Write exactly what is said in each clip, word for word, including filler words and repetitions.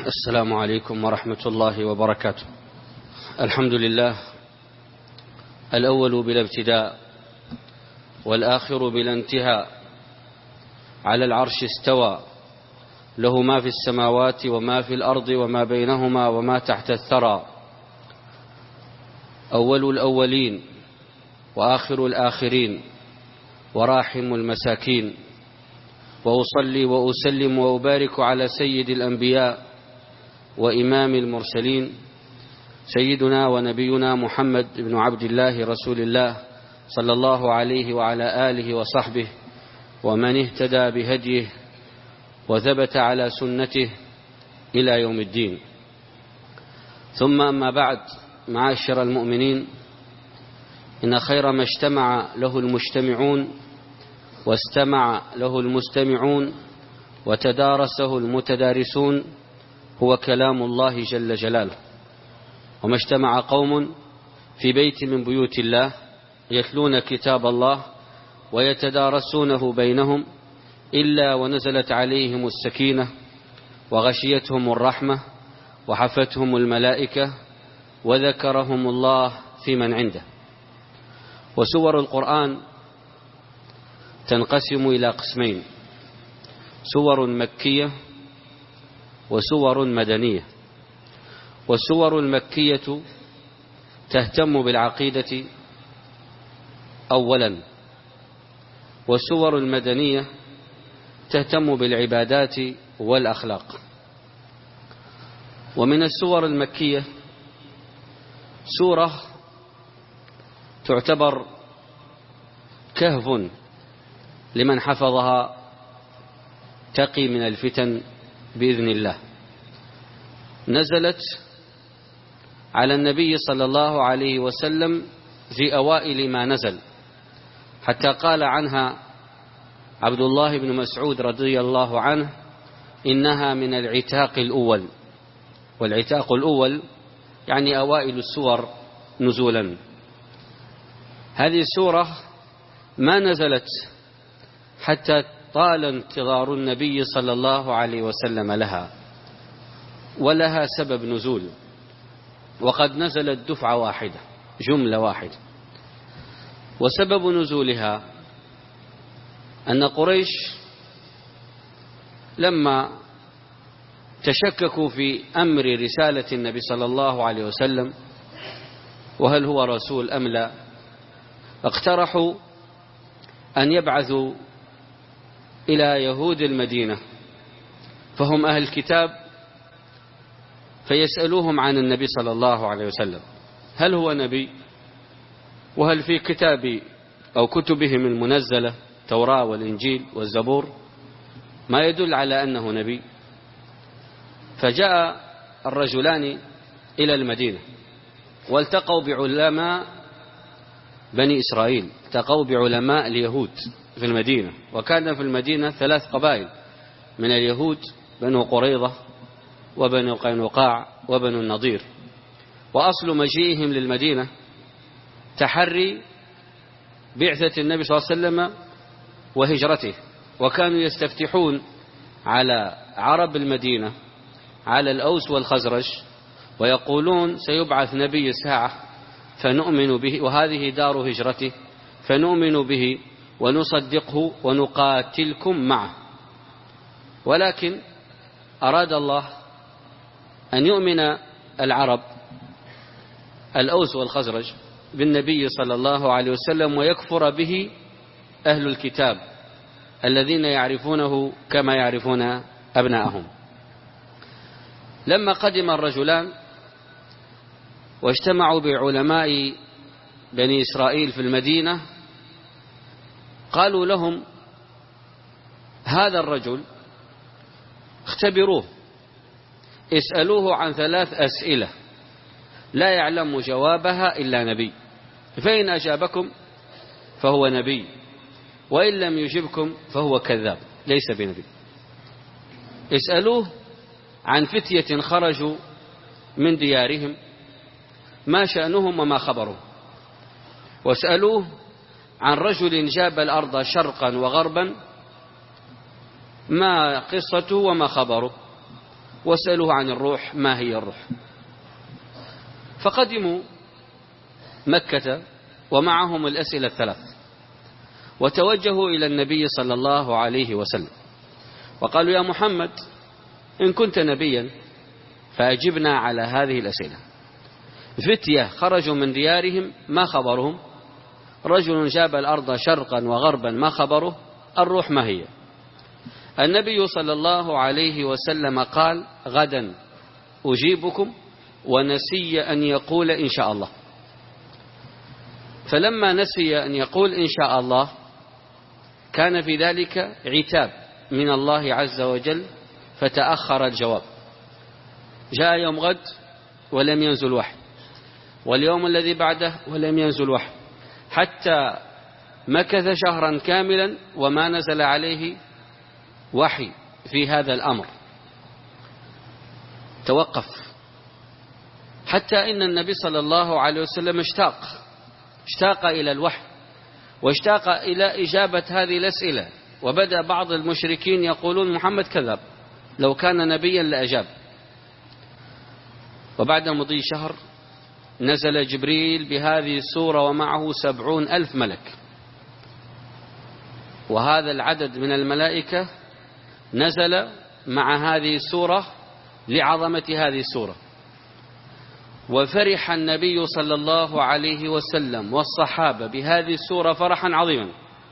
السلام عليكم ورحمة الله وبركاته. الحمد لله الأول بلا ابتداء والآخر بلا انتهاء، على العرش استوى، له ما في السماوات وما في الأرض وما بينهما وما تحت الثرى، أول الأولين وآخر الآخرين وراحم المساكين، وأصلي وأسلم وأبارك على سيد الأنبياء وإمام المرسلين، سيدنا ونبينا محمد بن عبد الله رسول الله صلى الله عليه وعلى آله وصحبه ومن اهتدى بهديه وثبت على سنته إلى يوم الدين. ثم أما بعد، معاشر المؤمنين، إن خير ما اجتمع له المجتمعون واستمع له المستمعون وتدارسه المتدارسون هو كلام الله جل جلاله. وما اجتمع قوم في بيت من بيوت الله يتلون كتاب الله ويتدارسونه بينهم إلا ونزلت عليهم السكينة وغشيتهم الرحمة وحفتهم الملائكة وذكرهم الله في من عنده. وسور القرآن تنقسم إلى قسمين: سور مكية وسور مدنية. والسور المكية تهتم بالعقيدة أولا، والسور المدنية تهتم بالعبادات والأخلاق. ومن السور المكية سورة تعتبر كهف لمن حفظها تقي من الفتن بإذن الله. نزلت على النبي صلى الله عليه وسلم في أوائل ما نزل، حتى قال عنها عبد الله بن مسعود رضي الله عنه: إنها من العتاق الأول. والعتاق الأول يعني أوائل السور نزولا. هذه السورة ما نزلت حتى طال انتظار النبي صلى الله عليه وسلم لها، ولها سبب نزول، وقد نزلت دفعة واحدة، جملة واحدة. وسبب نزولها أن قريش لما تشككوا في أمر رسالة النبي صلى الله عليه وسلم وهل هو رسول أم لا، اقترحوا أن يبعثوا إلى يهود المدينة فهم أهل الكتاب، فيسألوهم عن النبي صلى الله عليه وسلم: هل هو نبي؟ وهل في كتاب أو كتبهم المنزلة التوراة والإنجيل والزبور ما يدل على أنه نبي؟ فجاء الرجلان إلى المدينة والتقوا بعلماء بني إسرائيل، التقوا بعلماء اليهود في المدينة. وكان في المدينة ثلاث قبائل من اليهود: بنو قريظة وبنو قينقاع وبنو النضير. وأصل مجيئهم للمدينة تحري بعثة النبي صلى الله عليه وسلم وهجرته، وكانوا يستفتحون على عرب المدينة، على الأوس والخزرج، ويقولون: سيبعث نبي الساعة فنؤمن به، وهذه دار هجرته، فنؤمن به ونصدقه ونقاتلكم معه. ولكن أراد الله أن يؤمن العرب الأوس والخزرج بالنبي صلى الله عليه وسلم ويكفر به أهل الكتاب الذين يعرفونه كما يعرفون أبناءهم. لما قدم الرجلان واجتمعوا بعلماء بني إسرائيل في المدينة قالوا لهم: هذا الرجل اختبروه، اسألوه عن ثلاث أسئلة لا يعلم جوابها إلا نبي، فإن أجابكم فهو نبي، وإن لم يجبكم فهو كذاب ليس بنبي. اسألوه عن فتية خرجوا من ديارهم ما شأنهم وما خبرهم، واسألوه عن رجل جاب الأرض شرقا وغربا ما قصته وما خبره، واسألوه عن الروح ما هي الروح. فقدموا مكة ومعهم الأسئلة الثلاث، وتوجهوا إلى النبي صلى الله عليه وسلم وقالوا: يا محمد، إن كنت نبيا فأجبنا على هذه الأسئلة. فتية خرجوا من ديارهم ما خبرهم؟ رجل جاب الأرض شرقا وغربا ما خبره؟ الروح ما هي؟ النبي صلى الله عليه وسلم قال: غدا أجيبكم، ونسي أن يقول إن شاء الله. فلما نسي أن يقول إن شاء الله كان في ذلك عتاب من الله عز وجل، فتأخر الجواب. جاء يوم غد ولم ينزل وحي، واليوم الذي بعده ولم ينزل وحي، حتى مكث شهرا كاملا وما نزل عليه وحي في هذا الأمر. توقف، حتى إن النبي صلى الله عليه وسلم اشتاق اشتاق إلى الوحي، واشتاق إلى إجابة هذه الأسئلة. وبدأ بعض المشركين يقولون: محمد كذب، لو كان نبيا لأجاب. وبعد مضي شهر نزل جبريل بهذه السورة ومعه سبعون ألف ملك، وهذا العدد من الملائكة نزل مع هذه السورة لعظمة هذه السورة. وفرح النبي صلى الله عليه وسلم والصحابة بهذه السورة فرحا عظيما،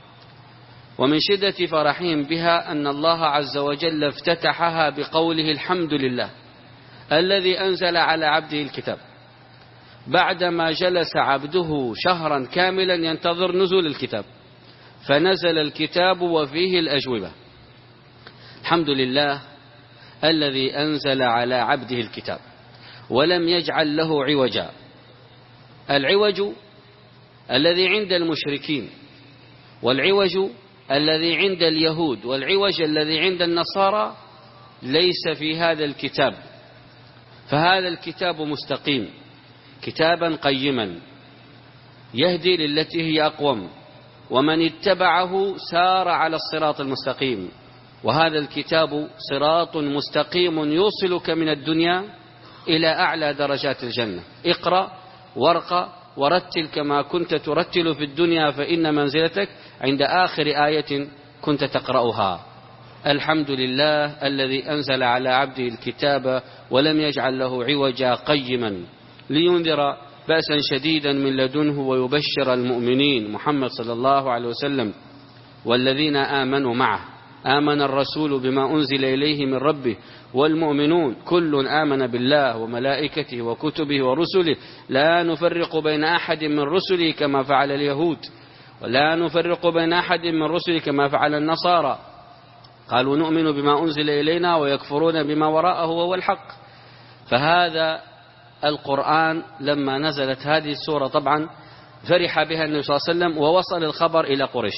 ومن شدة فرحهم بها أن الله عز وجل افتتحها بقوله: الحمد لله الذي أنزل على عبده الكتاب، بعدما جلس عبده شهرا كاملا ينتظر نزول الكتاب، فنزل الكتاب وفيه الأجوبة. الحمد لله الذي أنزل على عبده الكتاب ولم يجعل له عوجا. العوج الذي عند المشركين، والعوج الذي عند اليهود، والعوج الذي عند النصارى ليس في هذا الكتاب. فهذا الكتاب مستقيم، كتابا قيما يهدي للتي هي أقوم، ومن اتبعه سار على الصراط المستقيم. وهذا الكتاب صراط مستقيم يوصلك من الدنيا إلى أعلى درجات الجنة. اقرأ وارقى ورتل كما كنت ترتل في الدنيا، فإن منزلتك عند آخر آية كنت تقرأها. الحمد لله الذي أنزل على عبده الكتاب ولم يجعل له عوجا قيما لينذر بأسا شديدا من لدنه ويبشر المؤمنين. محمد صلى الله عليه وسلم والذين آمنوا معه. آمن الرسول بما أنزل إليه من ربه والمؤمنون كل آمن بالله وملائكته وكتبه ورسله لا نفرق بين أحد من رسله كما فعل اليهود، ولا نفرق بين أحد من رسله كما فعل النصارى. قالوا نؤمن بما أنزل إلينا ويكفرون بما وراءه وهو الحق. فهذا القرآن لما نزلت هذه السورة طبعا فرح بها النبي صلى الله عليه وسلم، ووصل الخبر إلى قريش،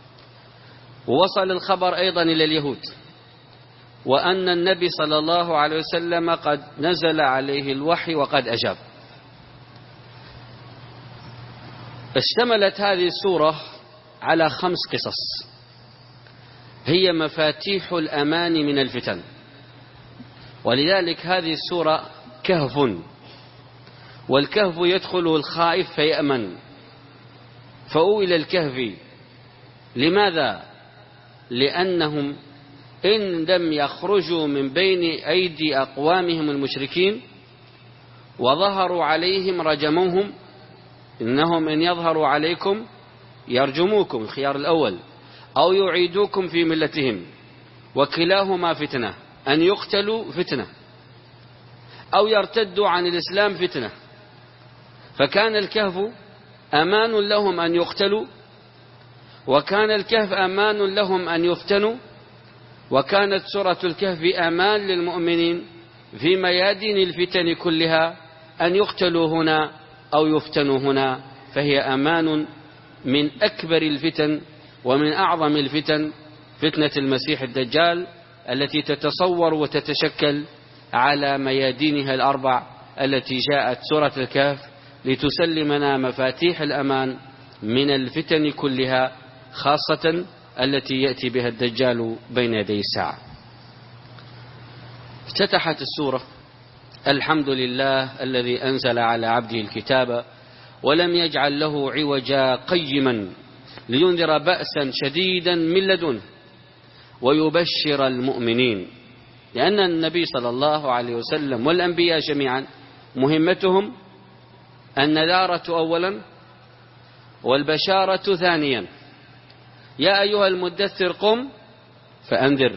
ووصل الخبر أيضا إلى اليهود، وأن النبي صلى الله عليه وسلم قد نزل عليه الوحي وقد أجاب. اشتملت هذه السورة على خمس قصص هي مفاتيح الأمان من الفتن، ولذلك هذه السورة كهف، والكهف يدخله الخائف فيأمن. فأويل الكهف لماذا؟ لأنهم إن لم يخرجوا من بين أيدي أقوامهم المشركين وظهروا عليهم رجموهم. إنهم إن يظهروا عليكم يرجموكم، الخيار الأول، أو يعيدوكم في ملتهم، وكلاهما فتنة، أن يقتلوا فتنة أو يرتدوا عن الإسلام فتنة. فكان الكهف أمان لهم أن يقتلوا، وكان الكهف أمان لهم أن يفتنوا، وكانت سورة الكهف أمان للمؤمنين في ميادين الفتن كلها، أن يقتلوا هنا أو يفتنوا هنا. فهي أمان من أكبر الفتن ومن أعظم الفتن، فتنة المسيح الدجال التي تتصور وتتشكل على ميادينها الأربع، التي جاءت سورة الكهف لتسلمنا مفاتيح الأمان من الفتن كلها، خاصة التي يأتي بها الدجال بين يدي الساعة. افتتحت السورة: الحمد لله الذي أنزل على عبده الكتاب ولم يجعل له عوجا قيما لينذر بأسا شديدا من لدنه ويبشر المؤمنين. لأن النبي صلى الله عليه وسلم والأنبياء جميعا مهمتهم النذارة أولا والبشارة ثانيا. يا أيها المدثر قم فأنذر.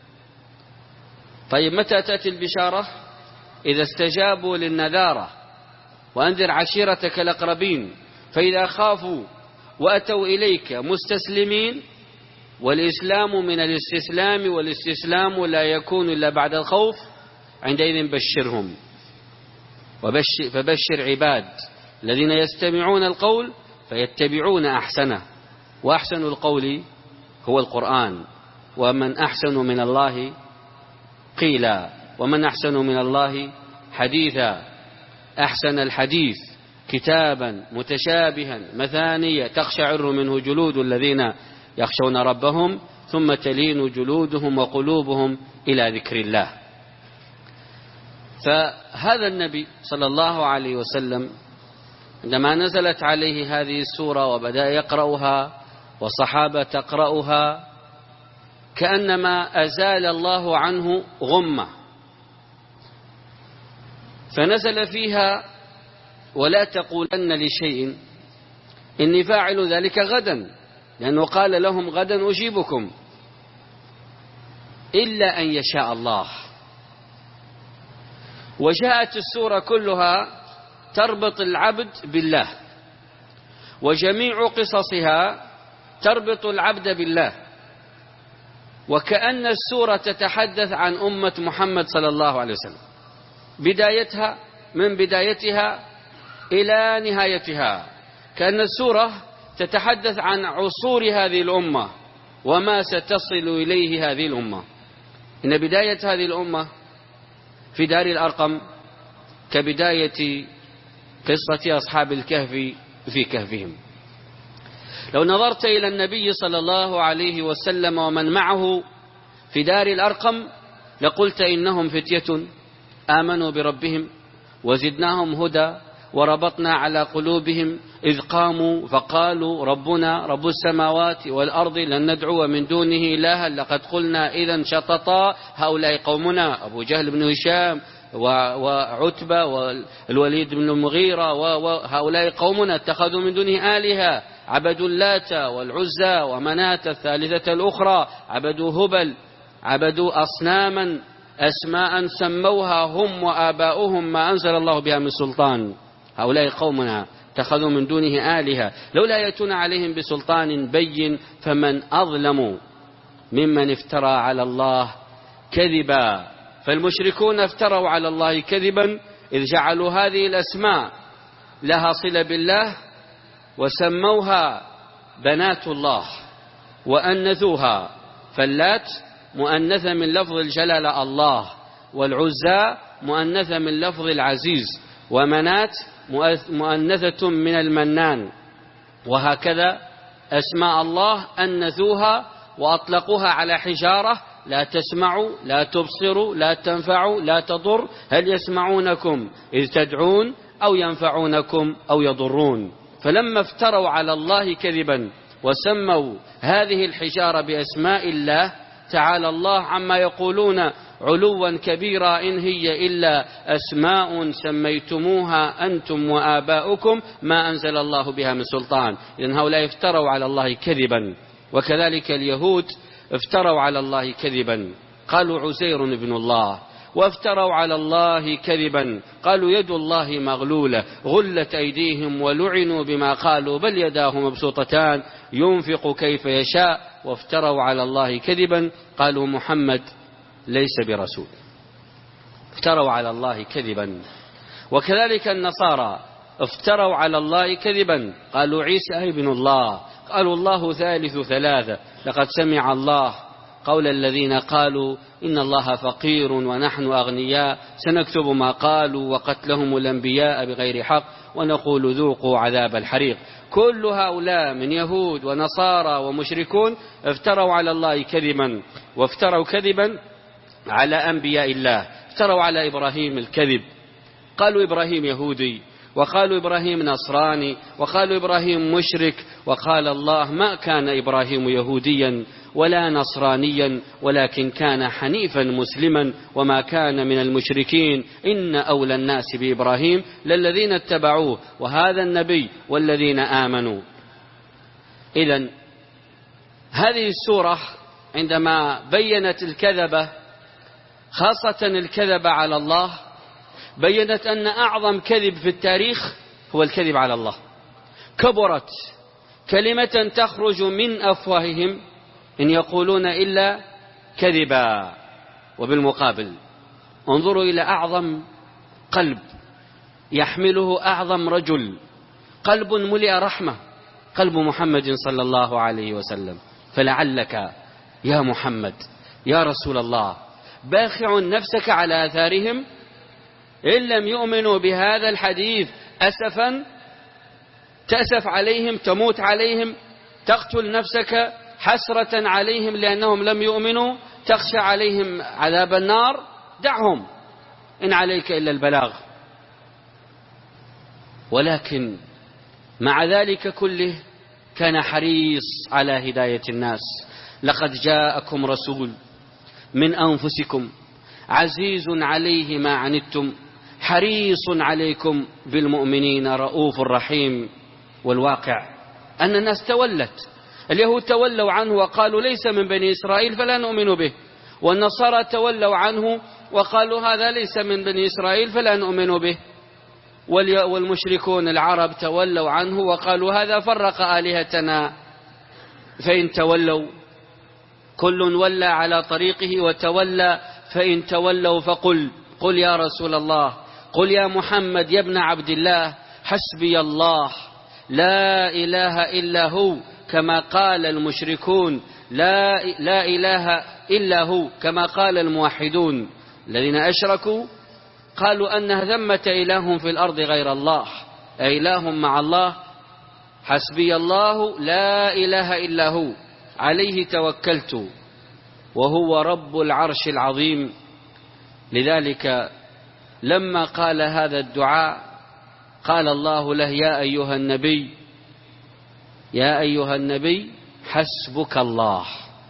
طيب متى تأتي البشارة؟ إذا استجابوا للنذارة: وأنذر عشيرتك الأقربين. فإذا خافوا وأتوا إليك مستسلمين، والإسلام من الاستسلام، والاستسلام لا يكون إلا بعد الخوف، عندئذ بشرهم. وبشر فبشر عباد الذين يستمعون القول فيتبعون أحسنه، وأحسن القول هو القرآن. ومن أحسن من الله قيلا، ومن أحسن من الله حديثا. أحسن الحديث كتابا متشابها مثانية تقشعر منه جلود الذين يخشون ربهم ثم تلين جلودهم وقلوبهم إلى ذكر الله. فهذا النبي صلى الله عليه وسلم عندما نزلت عليه هذه السورة وبدأ يقرأها والصحابة تقرأها كأنما أزال الله عنه غمة، فنزل فيها: ولا تقولن لشيء إني فاعل ذلك غدا، لأنه قال لهم: غدا أجيبكم إلا أن يشاء الله. وجاءت السورة كلها تربط العبد بالله، وجميع قصصها تربط العبد بالله، وكأن السورة تتحدث عن أمة محمد صلى الله عليه وسلم، بدايتها من بدايتها إلى نهايتها. كأن السورة تتحدث عن عصور هذه الأمة وما ستصل إليه هذه الأمة. إن بداية هذه الأمة في دار الأرقم كبداية قصة أصحاب الكهف في كهفهم. لو نظرت إلى النبي صلى الله عليه وسلم ومن معه في دار الأرقم لقلت: إنهم فتية آمنوا بربهم وزدناهم هدى وربطنا على قلوبهم إذ قاموا فقالوا ربنا رب السماوات والأرض لن ندعو من دونه إلها لقد قلنا إذا شططا هؤلاء قومنا. أبو جهل بن هشام وعتبة والوليد بن المغيرة وهؤلاء قومنا اتخذوا من دونه آلهة، عبدوا اللات والعزى ومناة الثالثة الأخرى، عبدوا هبل، عبدوا أصناما أسماء سموها هم وآباؤهم ما أنزل الله بها من سلطان. هؤلاء قومنا اتخذوا من دونه آلهة لولا يأتون عليهم بسلطان بين فمن أظلم ممن افترى على الله كذبا. فالمشركون افتروا على الله كذبا إذ جعلوا هذه الأسماء لها صلة بالله وسموها بنات الله وأنثوها. فاللات مؤنثة من لفظ الجلالة الله، والعزى مؤنثة من لفظ العزيز، ومنات مؤنثة من المنان. وهكذا أسماء الله أنثوها وأطلقوها على حجارة لا تسمع لا تبصر لا تنفع لا تضر، هل يسمعونكم إذ تدعون أو ينفعونكم أو يضرون. فلما افتروا على الله كذبا وسموا هذه الحجارة بأسماء الله تعالى الله عما يقولون علوا كبيرا إن هي إلا أسماء سميتموها أنتم وآباؤكم ما أنزل الله بها من سلطان. إذن هؤلاء افتروا على الله كذبا. وكذلك اليهود افتروا على الله كذبا قالوا عزير ابن الله، وافتروا على الله كذبا قالوا يد الله مغلولة غلت أيديهم ولعنوا بما قالوا بل يداه مبسوطتان ينفق كيف يشاء. وافتروا على الله كذبا قالوا محمد ليس برسول، افتروا على الله كذبا. وكذلك النصارى افتروا على الله كذبا قالوا عيسى ابن الله، قالوا الله ثالث ثلاثة، لقد سمع الله قول الذين قالوا إن الله فقير ونحن أغنياء سنكتب ما قالوا وقتلهم الأنبياء بغير حق ونقول ذوقوا عذاب الحريق. كل هؤلاء من يهود ونصارى ومشركون افتروا على الله كذبا، وافتروا كذبا على أنبياء الله افتروا على إبراهيم الكذب، قالوا إبراهيم يهودي، وقالوا إبراهيم نصراني، وقالوا إبراهيم مشرك. وقال الله: ما كان إبراهيم يهوديا ولا نصرانيا ولكن كان حنيفا مسلما وما كان من المشركين، إن أولى الناس بإبراهيم للذين اتبعوه وهذا النبي والذين آمنوا. إذن هذه السورة عندما بينت الكذبة، خاصة الكذب على الله، بينت أن أعظم كذب في التاريخ هو الكذب على الله. كبرت كلمة تخرج من أفواههم إن يقولون إلا كذبا. وبالمقابل انظروا إلى أعظم قلب يحمله أعظم رجل، قلب ملئ رحمة، قلب محمد صلى الله عليه وسلم. فلعلك يا محمد يا رسول الله باخع نفسك على آثارهم إن لم يؤمنوا بهذا الحديث، أسفا تأسف عليهم، تموت عليهم، تقتل نفسك حسرة عليهم لأنهم لم يؤمنوا، تخشى عليهم عذاب النار. دعهم، إن عليك إلا البلاغ. ولكن مع ذلك كله كان حريص على هداية الناس. لقد جاءكم رسول من أنفسكم عزيز عليه ما عنتم حريص عليكم بالمؤمنين رؤوف رحيم. والواقع أن الناس تولت، اليهود تولوا عنه وقالوا ليس من بني إسرائيل فلا نؤمن به، والنصارى تولوا عنه وقالوا هذا ليس من بني إسرائيل فلا نؤمن به، والمشركون العرب تولوا عنه وقالوا هذا فرق آلهتنا. فإن تولوا كل ولى على طريقه وتولى، فإن تولوا فقل قل يا رسول الله، قل يا محمد يا ابن عبد الله، حسبي الله لا إله إلا هو، كما قال المشركون لا, لا إله إلا هو، كما قال الموحدون الذين أشركوا قالوا أن ثمة إله في الأرض غير الله، إله مع الله. حسبي الله لا إله إلا هو عليه توكلت وهو رب العرش العظيم. لذلك لما قال هذا الدعاء قال الله له يا أيها النبي يا أيها النبي حسبك الله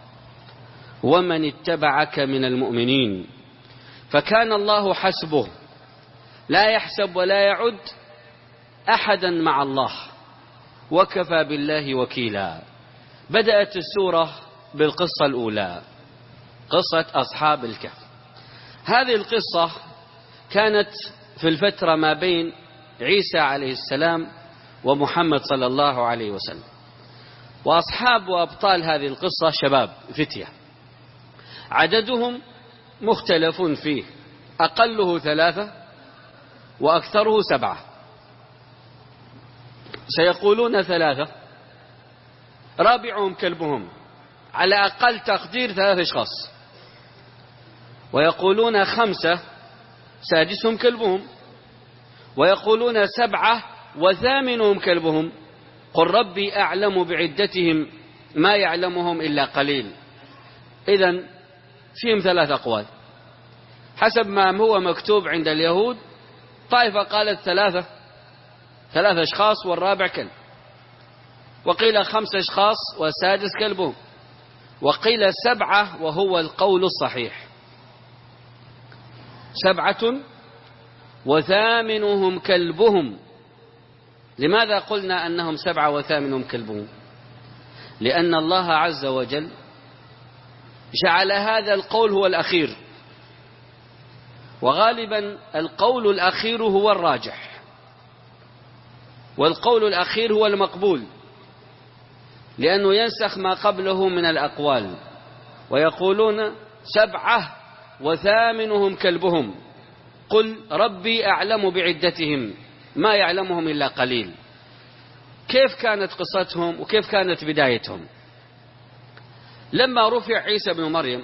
ومن اتبعك من المؤمنين. فكان الله حسبه، لا يحسب ولا يعد أحدا مع الله، وكفى بالله وكيلا. بدأت السورة بالقصة الأولى، قصة أصحاب الكهف. هذه القصة كانت في الفترة ما بين عيسى عليه السلام ومحمد صلى الله عليه وسلم. وأصحاب وأبطال هذه القصة شباب فتية، عددهم مختلف فيه، أقله ثلاثة وأكثره سبعة. سيقولون ثلاثة، رابعهم كلبهم، على أقل تقدير ثلاثة أشخاص. ويقولون خمسة سادسهم كلبهم، ويقولون سبعة وثامنهم كلبهم. قل ربي أعلم بعدتهم ما يعلمهم إلا قليل. إذن فيهم ثلاث أقوال حسب ما هو مكتوب عند اليهود. طائفة قالت ثلاثة ثلاثة أشخاص والرابع كلب، وقيل خمسة أشخاص والسادس كلبهم، وقيل سبعة وهو القول الصحيح، سبعة وثامنهم كلبهم. لماذا قلنا أنهم سبعة وثامنهم كلبهم؟ لأن الله عز وجل جعل هذا القول هو الأخير، وغالبا القول الأخير هو الراجح، والقول الأخير هو المقبول، لأنه ينسخ ما قبله من الأقوال. ويقولون سبعة وثامنهم كلبهم، قل ربي أعلم بعدتهم ما يعلمهم إلا قليل. كيف كانت قصتهم وكيف كانت بدايتهم؟ لما رفع عيسى بن مريم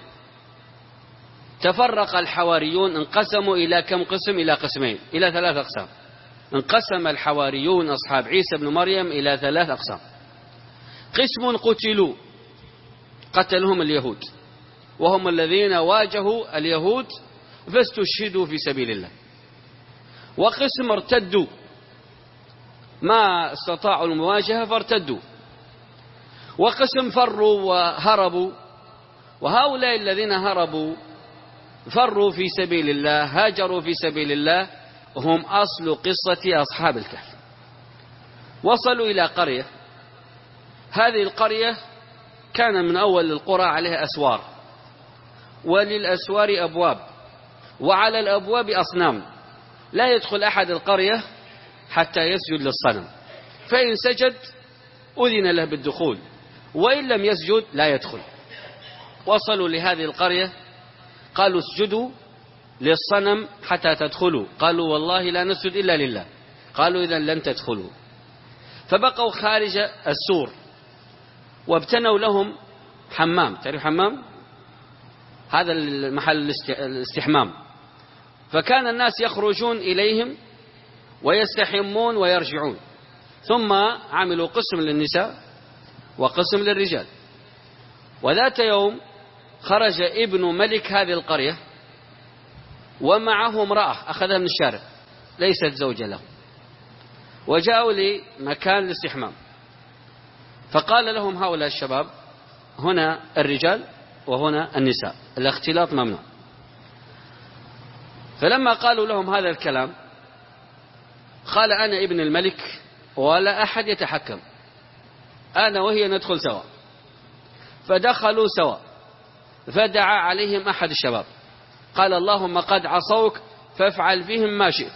تفرق الحواريون، انقسموا إلى كم قسم؟ إلى قسمين، إلى ثلاث أقسام. انقسم الحواريون أصحاب عيسى بن مريم إلى ثلاث أقسام. قسم قتلوا، قتلهم اليهود، وهم الذين واجهوا اليهود فاستشهدوا في سبيل الله. وقسم ارتدوا ما استطاعوا المواجهة فارتدوا، وقسم فروا وهربوا. وهؤلاء الذين هربوا فروا في سبيل الله هاجروا في سبيل الله هم أصل قصة أصحاب الكهف. وصلوا إلى قرية، هذه القرية كان من أول القرى عليها أسوار، وللأسوار أبواب، وعلى الأبواب أصنام، لا يدخل أحد القرية حتى يسجد للصنم، فإن سجد أذن له بالدخول، وإن لم يسجد لا يدخل. وصلوا لهذه القرية قالوا اسجدوا للصنم حتى تدخلوا، قالوا والله لا نسجد إلا لله، قالوا إذن لن تدخلوا. فبقوا خارج السور وابتنوا لهم حمام، تعرف حمام؟ هذا المحل الاستحمام. فكان الناس يخرجون إليهم ويستحمون ويرجعون. ثم عملوا قسم للنساء وقسم للرجال. وذات يوم خرج ابن ملك هذه القرية ومعه امرأة أخذها من الشارع ليست زوجة له، وجاءوا لمكان الاستحمام، فقال لهم هؤلاء الشباب هنا الرجال وهنا النساء، الاختلاط ممنوع. فلما قالوا لهم هذا الكلام قال أنا ابن الملك ولا أحد يتحكم، أنا وهي ندخل سوا. فدخلوا سوا، فدعا عليهم أحد الشباب قال اللهم قد عصوك فافعل بهم ما شئت،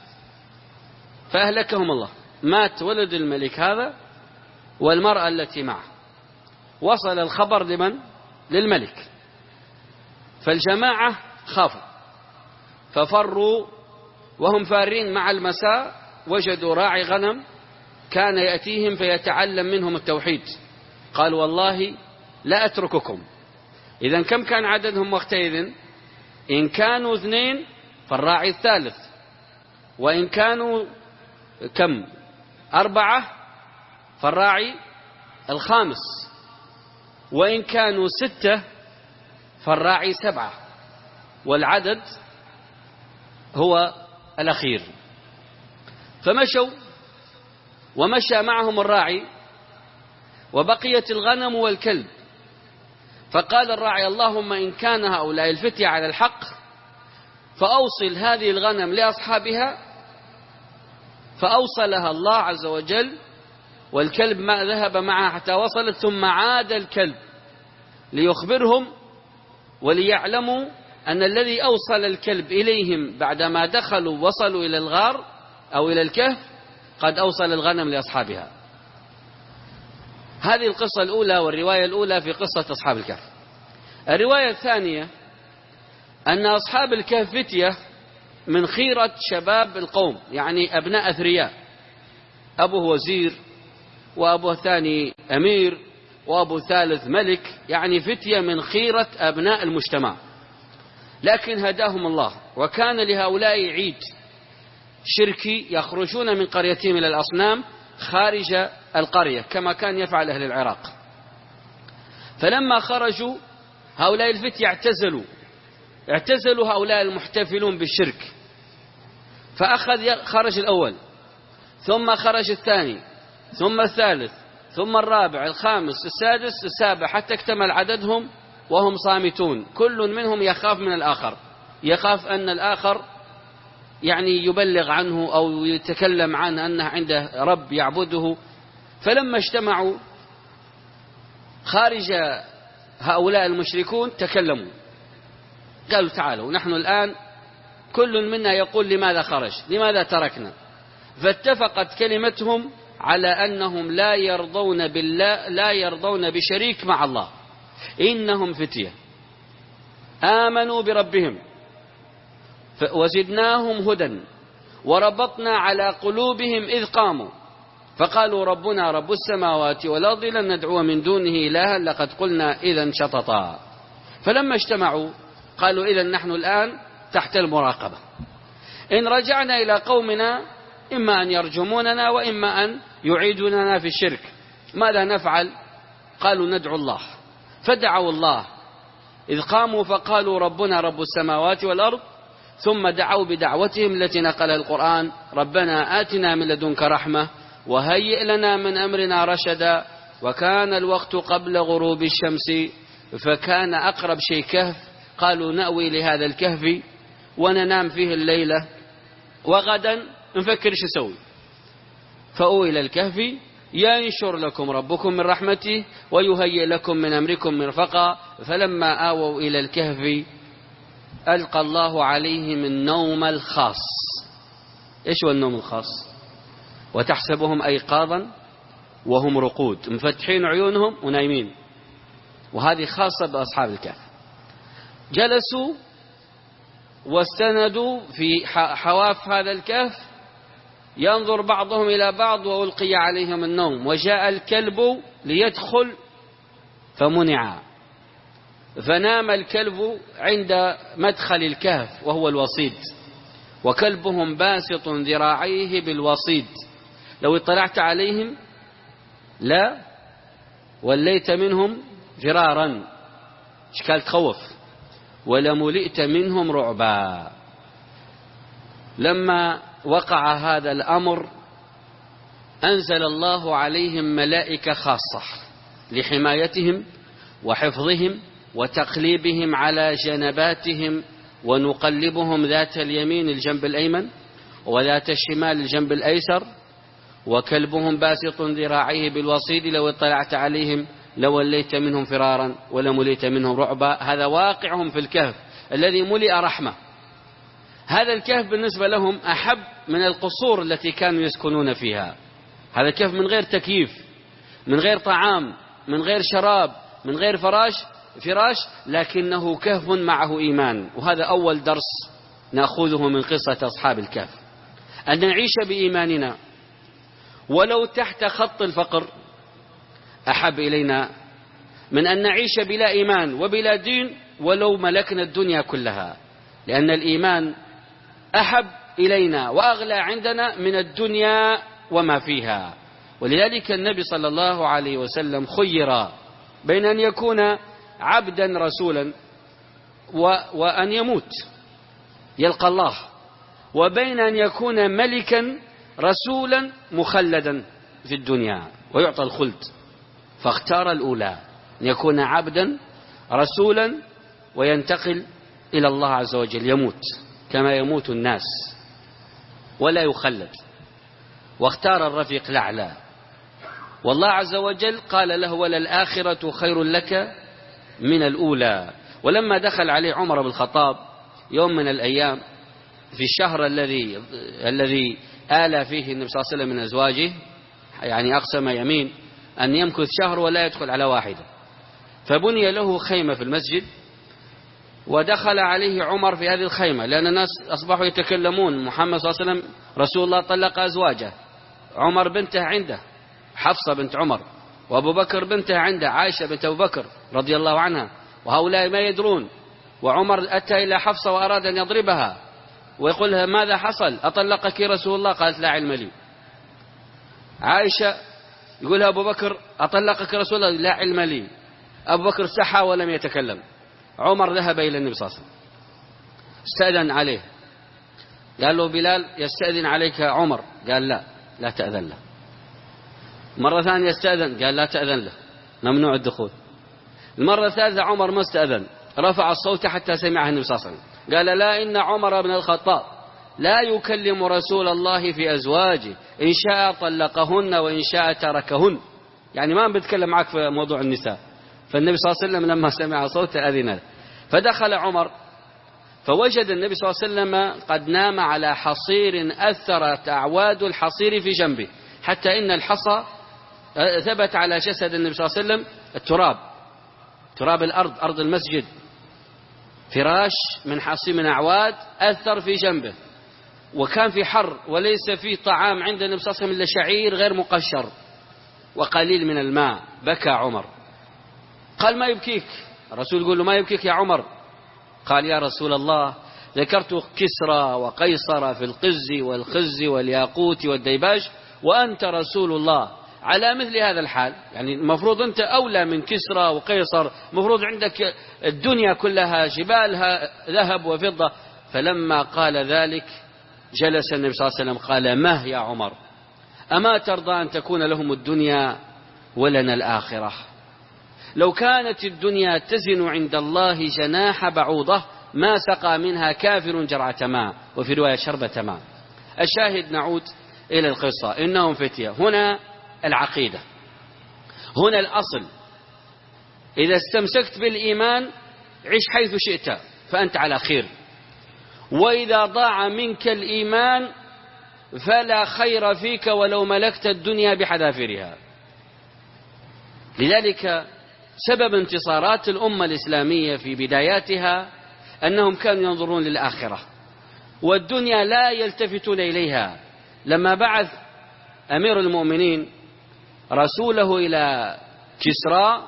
فأهلكهم الله. مات ولد الملك هذا والمرأة التي معه. وصل الخبر لمن؟ للملك. فالجماعة خافوا ففروا، وهم فارين مع المساء وجدوا راعي غنم كان يأتيهم فيتعلم منهم التوحيد. قال والله لا أترككم. إذن كم كان عددهم وقتئذ؟ إن كانوا اثنين فالراعي الثالث، وإن كانوا كم أربعة فالراعي الخامس، وإن كانوا ستة فالراعي سبعة، والعدد هو الأخير. فمشوا ومشى معهم الراعي وبقيت الغنم والكلب. فقال الراعي اللهم إن كان هؤلاء الفتية على الحق فأوصل هذه الغنم لأصحابها، فأوصلها الله عز وجل، والكلب ما ذهب معها حتى وصلت، ثم عاد الكلب ليخبرهم وليعلموا أن الذي أوصل الكلب إليهم بعدما دخلوا وصلوا إلى الغار أو إلى الكهف قد أوصل الغنم لأصحابها. هذه القصة الأولى والرواية الأولى في قصة أصحاب الكهف. الرواية الثانية أن أصحاب الكهف فتية من خيرة شباب القوم، يعني أبناء أثرياء، أبوه وزير وأبوه الثاني أمير وأبوه الثالث ملك، يعني فتية من خيرة أبناء المجتمع. لكن هداهم الله، وكان لهؤلاء عيد شركي يخرجون من قريتهم إلى الأصنام خارج القرية كما كان يفعل أهل العراق. فلما خرجوا هؤلاء الفتية اعتزلوا اعتزلوا هؤلاء المحتفلون بالشرك، فأخذ خرج الأول ثم خرج الثاني ثم الثالث ثم الرابع الخامس السادس السابع حتى اكتمل عددهم وهم صامتون. كل منهم يخاف من الآخر، يخاف أن الآخر يعني يبلغ عنه أو يتكلم عنه أنه عنده رب يعبده. فلما اجتمعوا خارج هؤلاء المشركون تكلموا، قالوا تعالوا نحن الآن كل منا يقول لماذا خرج، لماذا تركنا. فاتفقت كلمتهم على أنهم لا يرضون بالله لا يرضون بشريك مع الله، إنهم فتية آمنوا بربهم وزدناهم هدى وربطنا على قلوبهم إذ قاموا فقالوا ربنا رب السماوات والأرض لن ندعو من دونه إلها لقد قلنا إذا شططا. فلما اجتمعوا قالوا إذا نحن الآن تحت المراقبة، إن رجعنا إلى قومنا إما أن يرجموننا وإما أن يعيدوننا في الشرك، ماذا نفعل؟ قالوا ندعو الله. فدعوا الله إذ قاموا فقالوا ربنا رب السماوات والأرض ثم دعوا بدعوتهم التي نقلها القرآن ربنا آتنا من لدنك رحمة وهيئ لنا من أمرنا رشدا وكان الوقت قبل غروب الشمس فكان أقرب شيء كهف قالوا نأوي لهذا الكهف وننام فيه الليلة وغدا نفكر ايش نسوي فأووا إلى الكهف ينشر لكم ربكم من رحمته ويهيئ لكم من أمركم مرفقا فلما آووا إلى الكهف ألقى الله عليهم النوم الخاص. إيش هو النوم الخاص؟ وتحسبهم أيقاظا وهم رقود مفتحين عيونهم ونايمين، وهذه خاصة بأصحاب الكهف. جلسوا واستندوا في حواف هذا الكهف ينظر بعضهم إلى بعض وألقي عليهم النوم وجاء الكلب ليدخل فمنع فنام الكلب عند مدخل الكهف وهو الوصيد وكلبهم باسط ذراعيه بالوصيد لو اطلعت عليهم لا وليت منهم فرارا اشكال تخوف ولملئت منهم رعبا. لما وقع هذا الأمر أنزل الله عليهم ملائكة خاصة لحمايتهم وحفظهم وتقليبهم على جنباتهم ونقلبهم ذات اليمين الجنب الأيمن وذات الشمال الجنب الأيسر وكلبهم باسط ذراعيه بالوصيد لو اطلعت عليهم لوليت منهم فرارا ولملئت منهم رعبا. هذا واقعهم في الكهف الذي ملئ رحمة. هذا الكهف بالنسبة لهم أحب من القصور التي كانوا يسكنون فيها. هذا الكهف من غير تكييف من غير طعام من غير شراب من غير فراش فراش لكنه كهف معه إيمان. وهذا أول درس نأخذه من قصة أصحاب الكهف، أن نعيش بإيماننا ولو تحت خط الفقر أحب إلينا من أن نعيش بلا إيمان وبلا دين ولو ملكنا الدنيا كلها، لأن الإيمان أحب إلينا وأغلى عندنا من الدنيا وما فيها. ولذلك النبي صلى الله عليه وسلم خير بين أن يكون عبدا رسولا وأن يموت يلقى الله، وبين أن يكون ملكا رسولا مخلدا في الدنيا ويعطى الخلد، فاختار الأولى أن يكون عبدا رسولا وينتقل إلى الله عز وجل يموت كما يموت الناس ولا يخلد، واختار الرفيق الأعلى. والله عز وجل قال له وللآخرة خير لك من الأولى. ولما دخل عليه عمر بن الخطاب يوم من الأيام في الشهر الذي الذي آلى فيه النبي صلى الله عليه وسلم من أزواجه، يعني أقسم يمين أن يمكث شهر ولا يدخل على واحدة، فبني له خيمة في المسجد ودخل عليه عمر في هذه الخيمة، لأن الناس أصبحوا يتكلمون محمد صلى الله عليه وسلم رسول الله طلق أزواجه، عمر بنته عنده حفصة بنت عمر، وأبو بكر بنته عنده عائشة بنت أبو بكر رضي الله عنها، وهؤلاء ما يدرون. وعمر أتى إلى حفصة وأراد أن يضربها ويقول لها ماذا حصل أطلقك رسول الله؟ قالت لا علم لي. عائشة يقول أبو بكر أطلقك رسول الله؟ لا علم لي. أبو بكر سحى ولم يتكلم. عمر ذهب إلى النبي صلى الله عليه وسلم استأذن عليه، قال له بلال يستأذن عليك عمر، قال لا لا تأذن له. مرة ثانية يستأذن، قال لا تأذن له ممنوع الدخول. المرة الثالثة عمر ما استأذن، رفع الصوت حتى سمعه النبي صلى الله عليه وسلم، قال لا إن عمر بن الخطاب لا يكلم رسول الله في أزواجه إن شاء طلقهن وإن شاء تركهن، يعني ما بيتكلم معك في موضوع النساء. فالنبي صلى الله عليه وسلم لما سمع صوته أذن له، فدخل عمر فوجد النبي صلى الله عليه وسلم قد نام على حصير أثرت أعواد الحصير في جنبه، حتى إن الحصى ثبت على جسد النبي صلى الله عليه وسلم التراب، تراب الأرض أرض المسجد، فراش من حصير من أعواد أثر في جنبه، وكان في حر وليس فيه طعام عند النبي صلى الله عليه وسلم إلا شعير غير مقشر وقليل من الماء. بكى عمر، قال ما يبكيك؟ الرسول يقول له ما يبكيك يا عمر؟ قال يا رسول الله ذكرت كسرى وقيصر في القز والخز والياقوت والديباج وأنت رسول الله، على مثل هذا الحال. يعني المفروض أنت أولى من كسرى وقيصر، المفروض عندك الدنيا كلها جبالها ذهب وفضة. فلما قال ذلك جلس النبي صلى الله عليه وسلم قال: مه يا عمر، أما ترضى أن تكون لهم الدنيا ولنا الآخرة؟ لو كانت الدنيا تزن عند الله جناح بعوضة ما سقى منها كافر جرعة ماء، وفي رواية شربة ماء. الشاهد، نعود إلى القصة. إنهم فتية. هنا العقيدة، هنا الأصل. إذا استمسكت بالإيمان عش حيث شئت فأنت على خير، وإذا ضاع منك الإيمان فلا خير فيك ولو ملكت الدنيا بحذافيرها. لذلك سبب انتصارات الأمة الإسلامية في بداياتها أنهم كانوا ينظرون للآخرة، والدنيا لا يلتفتون إليها. لما بعث أمير المؤمنين رسوله إلى كسرى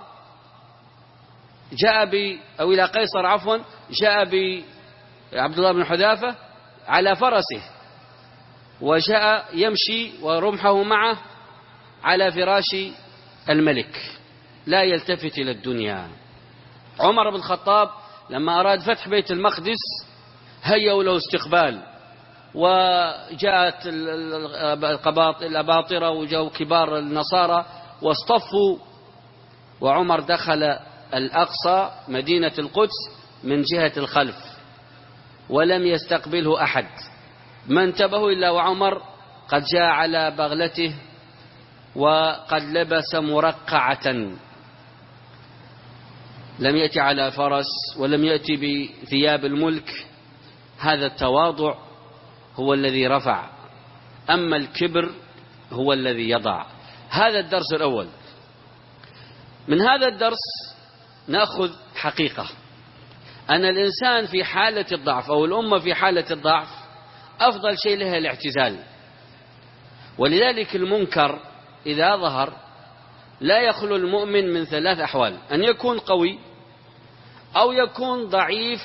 جاء ب أو إلى قيصر عفوا جاء بعبد الله بن حذافة على فرسه، وجاء يمشي ورمحه معه على فراش الملك، لا يلتفت إلى الدنيا. عمر بن الخطاب لما أراد فتح بيت المقدس هيئوا له استقبال، وجاءت الأباطرة وجاءوا كبار النصارى واصطفوا، وعمر دخل الأقصى مدينة القدس من جهة الخلف ولم يستقبله أحد. ما انتبهوا إلا وعمر قد جاء على بغلته وقد لبس مرقعة، لم يأتي على فرس ولم يأتي بثياب الملك. هذا التواضع هو الذي رفع، أما الكبر هو الذي يضع. هذا الدرس الأول. من هذا الدرس نأخذ حقيقة أن الإنسان في حالة الضعف أو الأمة في حالة الضعف أفضل شيء لها الاعتزال. ولذلك المنكر إذا ظهر لا يخلو المؤمن من ثلاث أحوال: أن يكون قوي، أو يكون ضعيف،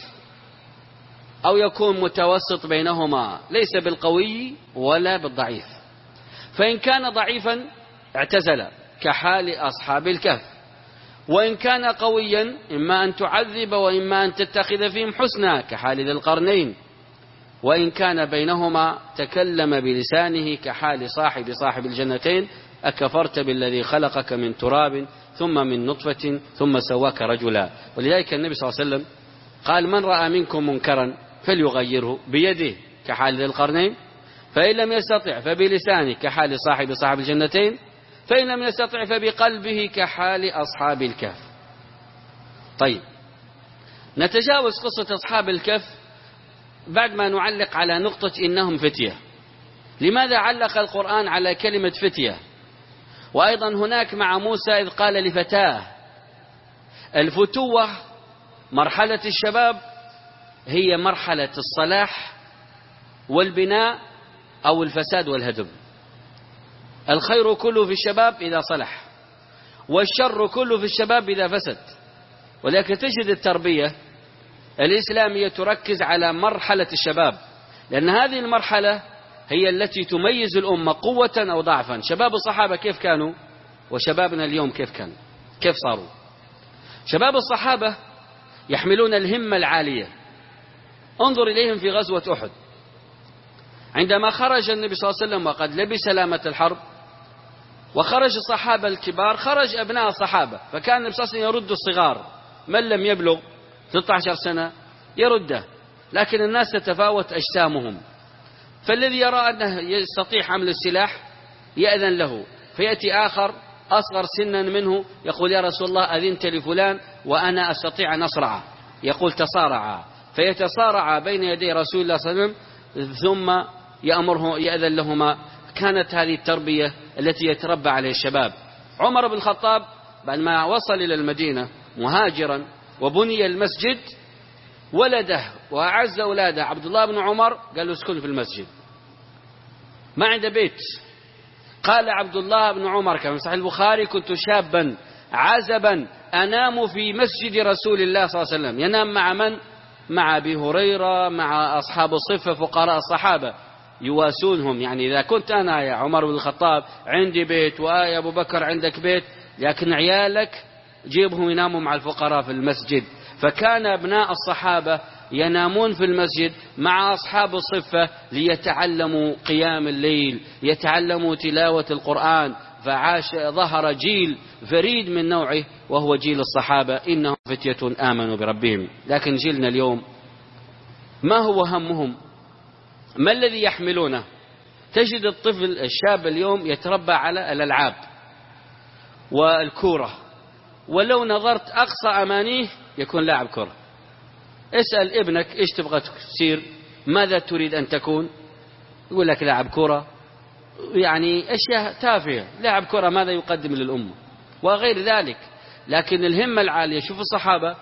أو يكون متوسط بينهما، ليس بالقوي ولا بالضعيف. فإن كان ضعيفا اعتزل كحال أصحاب الكهف، وإن كان قويا إما أن تعذب وإما أن تتخذ فيهم حسنا كحال ذي القرنين، وإن كان بينهما تكلم بلسانه كحال صاحب صاحب الجنتين: أكفرت بالذي خلقك من تراب ثم من نطفة ثم سواك رجلا. ولذلك النبي صلى الله عليه وسلم قال: من رأى منكم منكرا فليغيره بيده كحال ذي القرنين، فإن لم يستطع فبلسانه كحال صاحب صاحب الجنتين، فإن لم يستطع فبقلبه كحال أصحاب الكهف. طيب، نتجاوز قصة أصحاب الكهف بعد ما نعلق على نقطة إنهم فتية. لماذا علق القرآن على كلمة فتية؟ وأيضا هناك مع موسى إذ قال لفتاه. الفتوة مرحلة الشباب هي مرحلة الصلاح والبناء أو الفساد والهدم. الخير كله في الشباب إذا صلح، والشر كله في الشباب إذا فسد. ولكن تجد التربية الإسلامية تركز على مرحلة الشباب، لأن هذه المرحلة هي التي تميز الأمة قوة أو ضعفا. شباب الصحابة كيف كانوا، وشبابنا اليوم كيف كانوا، كيف صاروا؟ شباب الصحابة يحملون الهمة العالية. انظر إليهم في غزوة أحد، عندما خرج النبي صلى الله عليه وسلم وقد لبس سلامة الحرب وخرج الصحابة الكبار، خرج أبناء الصحابة، فكان النبي صلى الله عليه وسلم يرد الصغار، من لم يبلغ ستة عشر سنة يرده، لكن الناس تتفاوت أجسامهم، فالذي يرى أنه يستطيع حمل السلاح يأذن له، فيأتي آخر أصغر سنا منه يقول: يا رسول الله أذنت لفلان وأنا أستطيع أن أصرعه، يقول: تصارعا، فيتصارعا بين يدي رسول الله صلى الله عليه وسلم ثم يأمره يأذن لهما. كانت هذه التربية التي يتربى عليها الشباب. عمر بن الخطاب بعد ما وصل إلى المدينة مهاجرا وبني المسجد، ولده وأعز أولاده عبد الله بن عمر قال له: اسكن في المسجد، ما عنده بيت. قال عبد الله بن عمر كما في صحيح البخاري: كنت شابا عزبا أنام في مسجد رسول الله صلى الله عليه وسلم. ينام مع من؟ مع أبي هريرة، مع أصحاب الصفة فقراء الصحابة. يواسونهم. يعني إذا كنت أنا يا عمر بن الخطاب عندي بيت ويا أبو بكر عندك بيت، لكن عيالك جيبهم يناموا مع الفقراء في المسجد. فكان أبناء الصحابة ينامون في المسجد مع أصحاب الصفة ليتعلموا قيام الليل، يتعلموا تلاوة القرآن. فعاش ظهر جيل فريد من نوعه وهو جيل الصحابة، إنهم فتية آمنوا بربهم. لكن جيلنا اليوم ما هو همهم؟ ما الذي يحملونه؟ تجد الطفل الشاب اليوم يتربى على الألعاب والكورة، ولو نظرت أقصى أمانيه يكون لاعب كرة. اسأل ابنك إيش تبغى تصير، ماذا تريد أن تكون، يقول لك لاعب كرة. يعني أشياء تافهة، لاعب كرة ماذا يقدم للأمة وغير ذلك. لكن الهمة العالية، شوف الصحابة،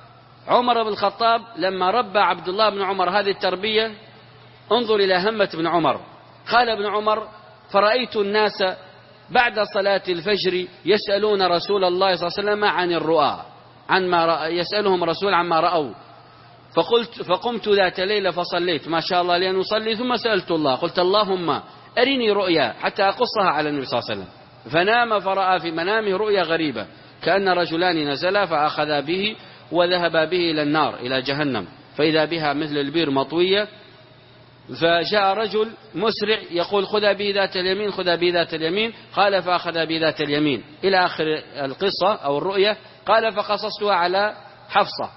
عمر بن الخطاب لما ربى عبد الله بن عمر هذه التربية، انظر إلى همة بن عمر. قال ابن عمر: فرأيت الناس بعد صلاة الفجر يسألون رسول الله صلى الله عليه وسلم عن الرؤى، عن ما رأى، يسألهم رسول عما رأوا. فقلت فقمت ذات ليلة فصليت ما شاء الله لأن أصلي، ثم سألت الله قلت: اللهم أرني رؤيا حتى أقصها على النبي صلى الله عليه وسلم. فنام فرأى في منامه رؤيا غريبة، كأن رجلان نزلا فأخذا به وذهبا به إلى النار، إلى جهنم، فإذا بها مثل البير مطوية. فجاء رجل مسرع يقول: خذ بي ذات اليمين، خذ بي ذات اليمين. قال: فأخذ بي ذات اليمين، إلى آخر القصة أو الرؤية. قال: فقصصتها على حفصة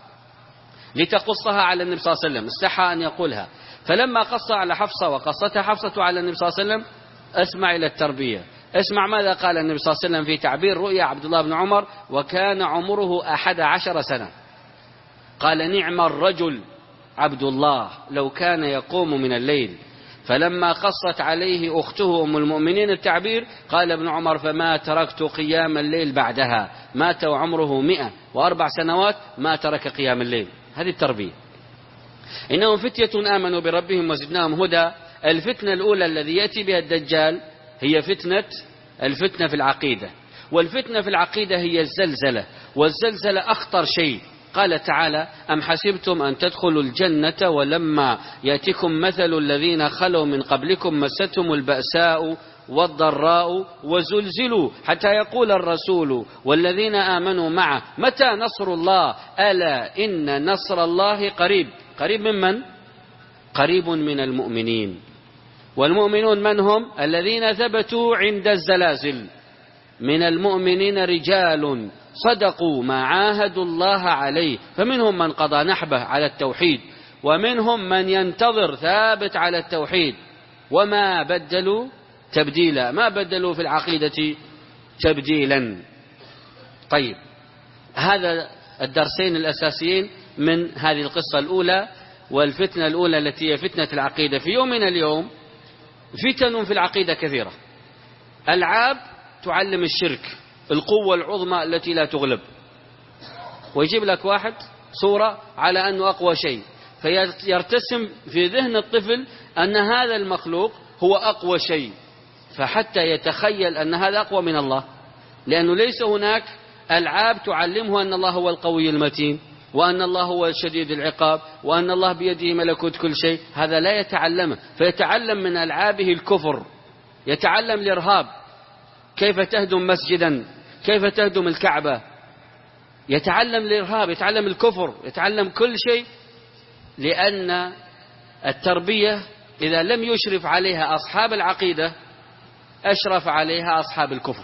لتقصها على النبي صلى الله عليه وسلم، استحى أن يقولها. فلما قص على حفصة وقصتها حفصة على النبي صلى الله عليه وسلم، اسمع إلى التربية، اسمع ماذا قال النبي صلى الله عليه وسلم في تعبير رؤيا عبد الله بن عمر، وكان عمره أحد عشر سنة. قال: نعم الرجل عبد الله لو كان يقوم من الليل. فلما قصت عليه أخته أم المؤمنين التعبير، قال ابن عمر: فما تركت قيام الليل بعدها. مات وعمره مئة وأربع سنوات ما ترك قيام الليل. هذه التربية. إنهم فتية آمنوا بربهم وزدناهم هدى. الفتنة الأولى الذي يأتي بها الدجال هي فتنة الفتنة في العقيدة، والفتنة في العقيدة هي الزلزلة، والزلزلة أخطر شيء. قال تعالى: أم حسبتم أن تدخلوا الجنة ولما يأتكم مثل الذين خلوا من قبلكم مستهم البأساء والضراء وزلزلوا حتى يقول الرسول والذين آمنوا معه متى نصر الله ألا إن نصر الله قريب. قريب من من؟ قريب من المؤمنين. والمؤمنون من هم؟ الذين ثبتوا عند الزلازل. من المؤمنين رجال صدقوا ما عاهدوا الله عليه، فمنهم من قضى نحبه على التوحيد، ومنهم من ينتظر ثابت على التوحيد، وما بدلوا تبديلا، ما بدلوا في العقيدة تبديلا. طيب، هذا الدرسين الأساسيين من هذه القصة الأولى، والفتنة الأولى التي هي فتنة العقيدة. في يومنا اليوم فتن في العقيدة كثيرة. ألعاب تعلم الشرك، القوة العظمى التي لا تغلب، ويجيب لك واحد صورة على أنه أقوى شيء، فيرتسم في ذهن الطفل أن هذا المخلوق هو أقوى شيء، فحتى يتخيل أن هذا أقوى من الله، لأنه ليس هناك ألعاب تعلمه أن الله هو القوي المتين، وأن الله هو شديد العقاب، وأن الله بيده ملكوت كل شيء. هذا لا يتعلمه، فيتعلم من ألعابه الكفر، يتعلم الإرهاب، كيف تهدم مسجدا، كيف تهدم الكعبة، يتعلم الإرهاب، يتعلم الكفر، يتعلم كل شيء. لأن التربية إذا لم يشرف عليها أصحاب العقيدة أشرف عليها أصحاب الكفر.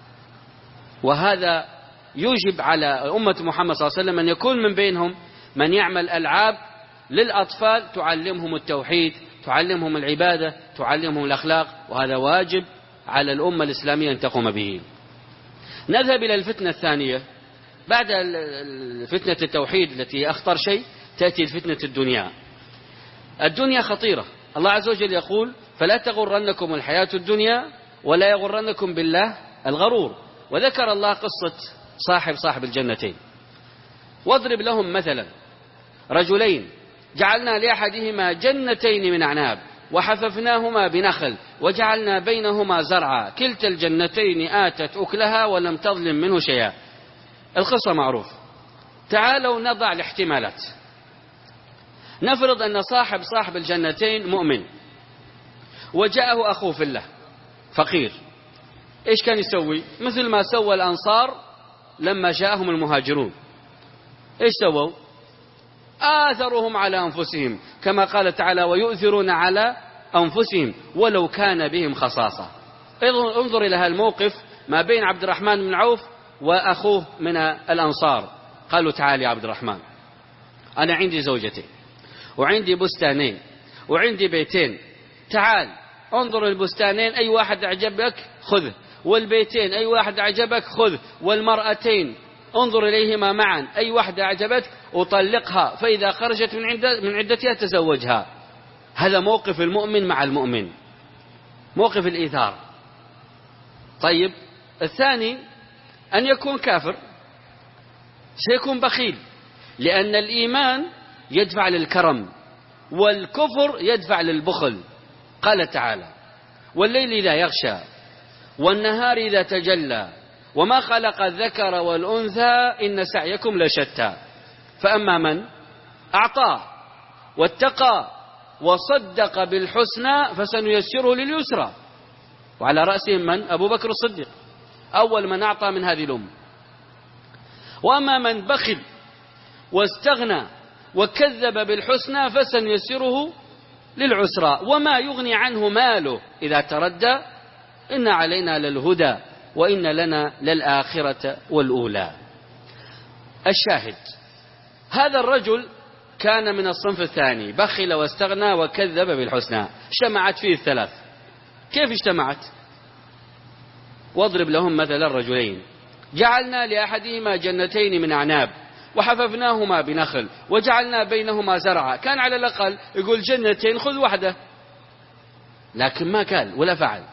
وهذا يوجب على أمة محمد صلى الله عليه وسلم أن يكون من بينهم من يعمل ألعاب للأطفال تعلمهم التوحيد، تعلمهم العبادة، تعلمهم الأخلاق، وهذا واجب على الأمة الإسلامية أن تقوم به. نذهب إلى الفتنة الثانية. بعد فتنة التوحيد التي أخطر شيء تأتي الفتنة الدنيا. الدنيا خطيرة. الله عز وجل يقول: فلا تغرنكم الحياة الدنيا ولا يغرنكم بالله الغرور. وذكر الله قصة صاحب صاحب الجنتين، واضرب لهم مثلا رجلين جعلنا لأحدهما جنتين من أعناب وحففناهما بنخل وجعلنا بينهما زرعا كلتا الجنتين آتت أكلها ولم تظلم منه شيئا. القصة معروف. تعالوا نضع الاحتمالات. نفرض أن صاحب صاحب الجنتين مؤمن، وجاءه أخوه في الله فقير، إيش كان يسوي؟ مثل ما سوى الأنصار لما جاءهم المهاجرون، إيش سووا؟ آثرهم على أنفسهم، كما قال تعالى ويؤثرون على أنفسهم ولو كان بهم خصاصة. انظر إلى هالموقف ما بين عبد الرحمن بن عوف وأخوه من الأنصار. قالوا تعال يا عبد الرحمن، أنا عندي زوجتين وعندي بستانين وعندي بيتين، تعال انظر البستانين أي واحد أعجبك خذه، والبيتين أي واحد أعجبك خذه، والمرأتين انظر إليهما معا أي واحدة أعجبك وطلقها، فإذا خرجت من عدة من عدتها تزوجها. هذا موقف المؤمن مع المؤمن، موقف الإيثار. طيب الثاني أن يكون كافر، سيكون بخيل، لأن الإيمان يدفع للكرم والكفر يدفع للبخل. قال تعالى والليل إذا يغشى والنهار إذا تجلى وما خلق الذكر والأنثى إن سعيكم لشتى. فأما من أعطى واتقى وصدق بالحسنى فسنيسره لليسرى. وعلى رأسهم من؟ أبو بكر الصديق، أول من أعطى من هذه الأمة. وأما من بخل واستغنى وكذب بالحسنى فسنيسره للعسرى. وما يغني عنه ماله إذا تردى إن علينا للهدى وإن لنا للآخرة والأولى. الشاهد هذا الرجل كان من الصنف الثاني، بخل واستغنى وكذب بالحسنى. اجتمعت فيه الثلاث. كيف اجتمعت؟ واضرب لهم مثلا الرجلين جعلنا لأحدهما جنتين من أعناب وحففناهما بنخل وجعلنا بينهما زرعا. كان على الأقل يقول جنتين خذ واحدة، لكن ما قال ولا فعل.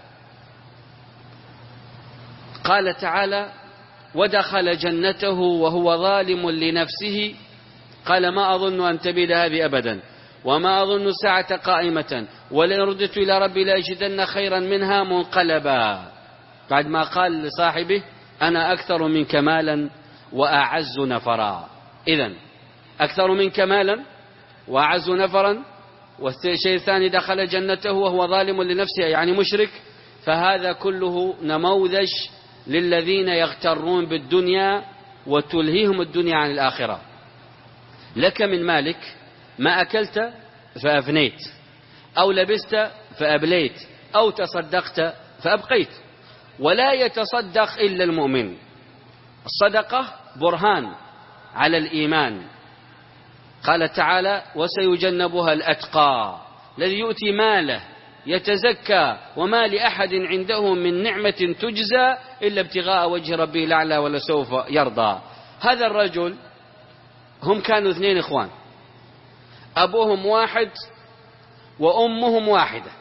قال تعالى ودخل جنته وهو ظالم لنفسه قال ما أظن أن تبيد هذه أبدا وما أظن الساعة قائمة ولئن رددت إلى ربي لأجدن خيرا منها منقلبا. بعد ما قال لصاحبه أنا أكثر منك مالا وأعز نفرا. إذن أكثر منك مالا وأعز نفرا. والشيء الثاني دخل جنته وهو ظالم لنفسه يعني مشرك. فهذا كله نموذج للذين يغترون بالدنيا وتلهيهم الدنيا عن الآخرة. لك من مالك ما أكلت فأفنيت، أو لبست فأبليت، أو تصدقت فأبقيت. ولا يتصدق إلا المؤمن. الصدقة برهان على الإيمان. قال تعالى وسيجنبها الأتقى الذي يؤتي ماله يتزكى وما لأحد عنده من نعمة تجزى إلا ابتغاء وجه ربه الأعلى ولسوف يرضى. هذا الرجل هم كانوا اثنين إخوان، أبوهم واحد وأمهم واحدة،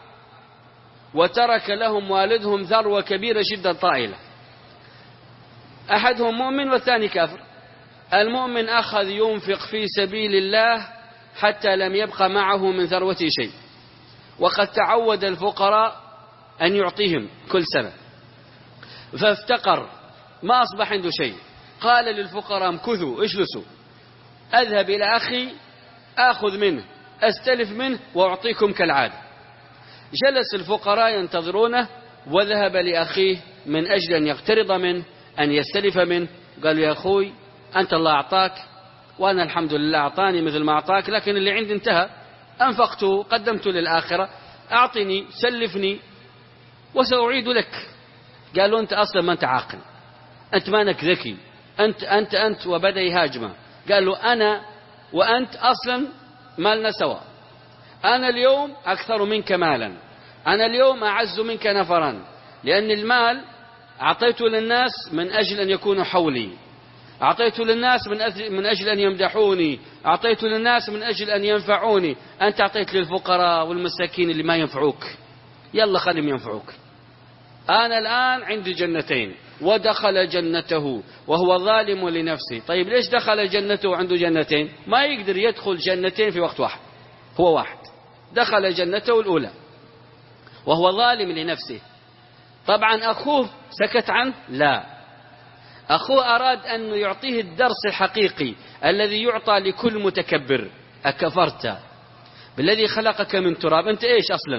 وترك لهم والدهم ثروة كبيرة جدا طائلة. أحدهم مؤمن والثاني كافر. المؤمن أخذ ينفق في سبيل الله حتى لم يبقى معه من ثروته شيء، وقد تعود الفقراء أن يعطيهم كل سنة، فافتقر ما أصبح عنده شيء. قال للفقراء امكثوا اجلسوا أذهب إلى أخي آخذ منه أستلف منه وأعطيكم كالعادة. جلس الفقراء ينتظرونه وذهب لأخيه من أجل أن يقترض منه أن يستلف منه. قال يا أخوي أنت الله أعطاك وأنا الحمد لله أعطاني مثل ما أعطاك، لكن اللي عندي انتهى أنفقته قدمته للآخرة، أعطني سلفني وسأعيد لك. قالوا أنت أصلا ما أنت عاقل، أنت مانك ذكي، أنت أنت أنت وبدأ يهاجمه. قالوا أنا وأنت أصلا مالنا سوا، أنا اليوم أكثر منك مالا، أنا اليوم أعز منك نفرا، لأن المال أعطيته للناس من أجل أن يكونوا حولي، أعطيته للناس من أجل أن يمدحوني، أعطيته للناس من أجل أن ينفعوني. أنت أعطيت للفقراء والمساكين اللي ما ينفعوك، يلا خليهم ينفعوك. أنا الآن عندي جنتين ودخل جنته وهو ظالم لنفسه. طيب ليش دخل جنته وعنده جنتين؟ ما يقدر يدخل جنتين في وقت واحد، هو واحد. دخل جنته الأولى وهو ظالم لنفسه. طبعا أخوه سكت عنه؟ لا، أخوه أراد أن يعطيه الدرس الحقيقي الذي يعطى لكل متكبر. أكفرت بالذي خلقك من تراب؟ أنت إيش أصلا؟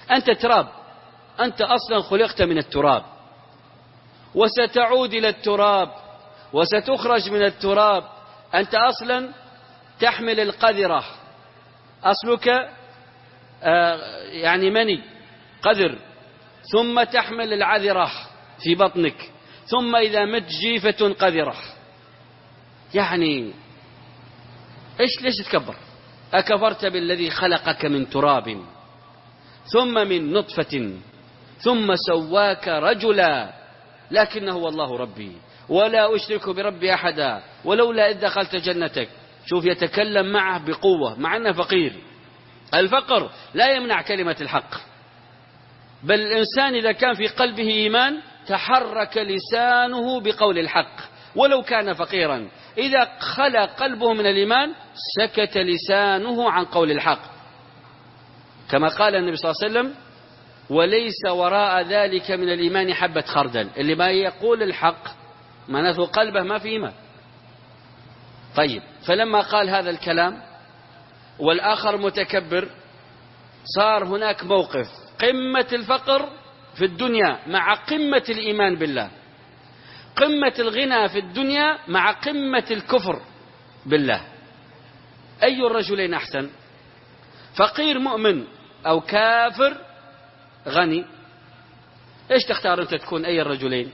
أنت تراب، أنت أصلا خلقت من التراب، وستعود إلى التراب، وستخرج من التراب. أنت أصلا تحمل القذرة، أصلك آه يعني مني قذر، ثم تحمل العذرة في بطنك، ثم إذا مت جيفة قذرة. يعني إيش ليش تكبر؟ أكفرت بالذي خلقك من تراب ثم من نطفة ثم سواك رجلا، لكنه والله ربي ولا أشرك بربي أحدا ولولا إذ دخلت جنتك. شوف يتكلم معه بقوة مع أنه فقير. الفقر لا يمنع كلمة الحق، بل الإنسان إذا كان في قلبه إيمان تحرك لسانه بقول الحق ولو كان فقيرا. إذا خلى قلبه من الإيمان سكت لسانه عن قول الحق، كما قال النبي صلى الله عليه وسلم: وليس وراء ذلك من الإيمان حبة خردل. اللي ما يقول الحق معناته قلبه ما في إيمان. طيب، فلما قال هذا الكلام والآخر متكبر، صار هناك موقف قمة الفقر في الدنيا مع قمة الإيمان بالله، قمة الغنى في الدنيا مع قمة الكفر بالله. أي الرجلين أحسن؟ فقير مؤمن أو كافر غني؟ إيش تختار أنت تكون أي الرجلين؟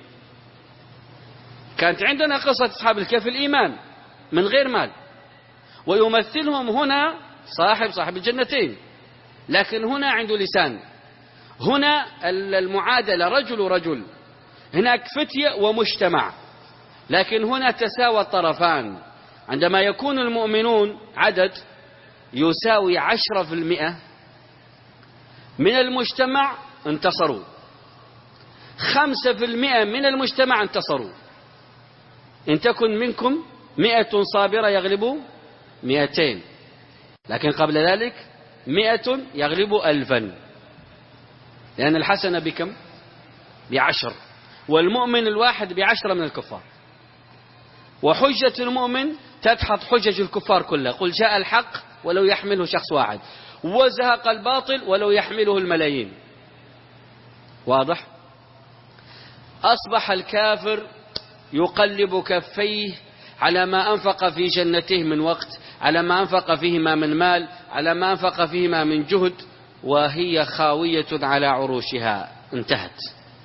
كانت عندنا قصة أصحاب الكهف الإيمان من غير مال، ويمثلهم هنا صاحب صاحب الجنتين، لكن هنا عنده لسان. هنا المعادلة رجل ورجل، هناك فتية ومجتمع، لكن هنا تساوى الطرفان. عندما يكون المؤمنون عدد يساوي عشرة في المئة من المجتمع انتصروا، خمسة في المئة من المجتمع انتصروا. إن تكن منكم مئة صابرة يغلبوا مئتين، لكن قبل ذلك مئة يغلبوا ألفا، لأن الحسنة بكم؟ بعشر، والمؤمن الواحد بعشرة من الكفار. وحجة المؤمن تدحض حجج الكفار كلها. قل جاء الحق ولو يحمله شخص واحد، وزهق الباطل ولو يحمله الملايين. واضح؟ أصبح الكافر يقلب كفيه على ما أنفق في جنته من وقت، على ما أنفق فيهما من مال، على ما أنفق فيهما من جهد، وهي خاوية على عروشها، انتهت.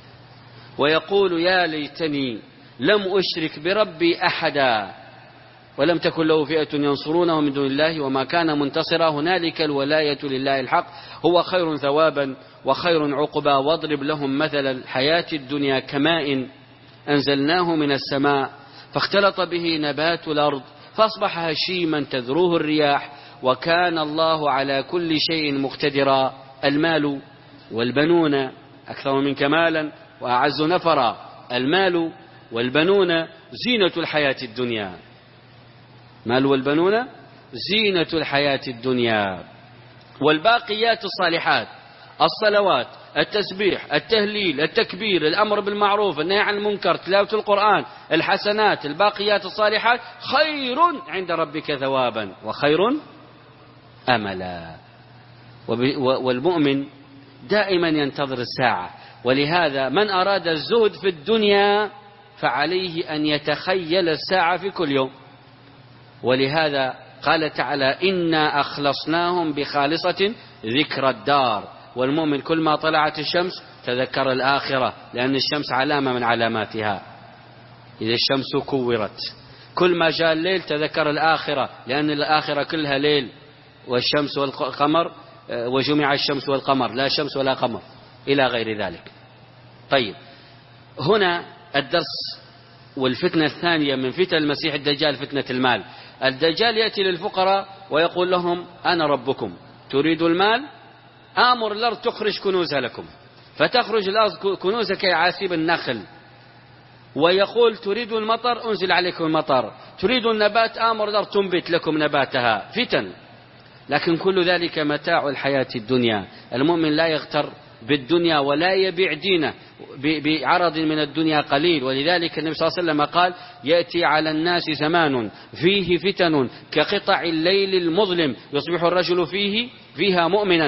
ويقول: يا ليتني لم أشرك بربي أحدا ولم تكن له فئة ينصرونه من دون الله وما كان منتصرا. هنالك الولاية لله الحق هو خير ثوابا وخير عقبا. واضرب لهم مثل الحياة الدنيا كماء أنزلناه من السماء فاختلط به نبات الأرض فأصبح هشيما تذروه الرياح وكان الله على كل شيء مقتدرا. المال والبنون أكثر منك مالا وأعز نفرا. المال والبنون زينة الحياة الدنيا. مال والبنون زينة الحياة الدنيا. والباقيات الصالحات، الصلوات، التسبيح، التهليل، التكبير، الأمر بالمعروف، النهي عن المنكر، تلاوة القرآن، الحسنات، الباقيات الصالحات خير عند ربك ثوابا وخير أملا. والمؤمن دائما ينتظر الساعة. ولهذا من أراد الزهد في الدنيا فعليه أن يتخيل الساعة في كل يوم. ولهذا قال تعالى: إنا أخلصناهم بخالصة ذكر الدار. والمؤمن كل ما طلعت الشمس تذكر الآخرة، لأن الشمس علامة من علاماتها. إذا الشمس كورت، كل ما جاء الليل تذكر الآخرة، لأن الآخرة كلها ليل، والشمس والقمر، وجمع الشمس والقمر، لا شمس ولا قمر، إلى غير ذلك. طيب، هنا الدرس والفتنة الثانية من فتن المسيح الدجال فتنة المال. الدجال يأتي للفقراء ويقول لهم: أنا ربكم، تريد المال؟ آمر الأرض تخرج كنوزها لكم، فتخرج الأرض كنوزها كعاسيب النخل. ويقول: تريد المطر؟ أنزل عليكم المطر. تريد النبات؟ آمر الأرض تنبت لكم نباتها. فتن. لكن كل ذلك متاع الحياة الدنيا. المؤمن لا يغتر بالدنيا ولا يبيع دينه بعرض من الدنيا قليل. ولذلك النبي صلى الله عليه وسلم قال: يأتي على الناس زمان فيه فتن كقطع الليل المظلم يصبح الرجل فيه فيها مؤمنا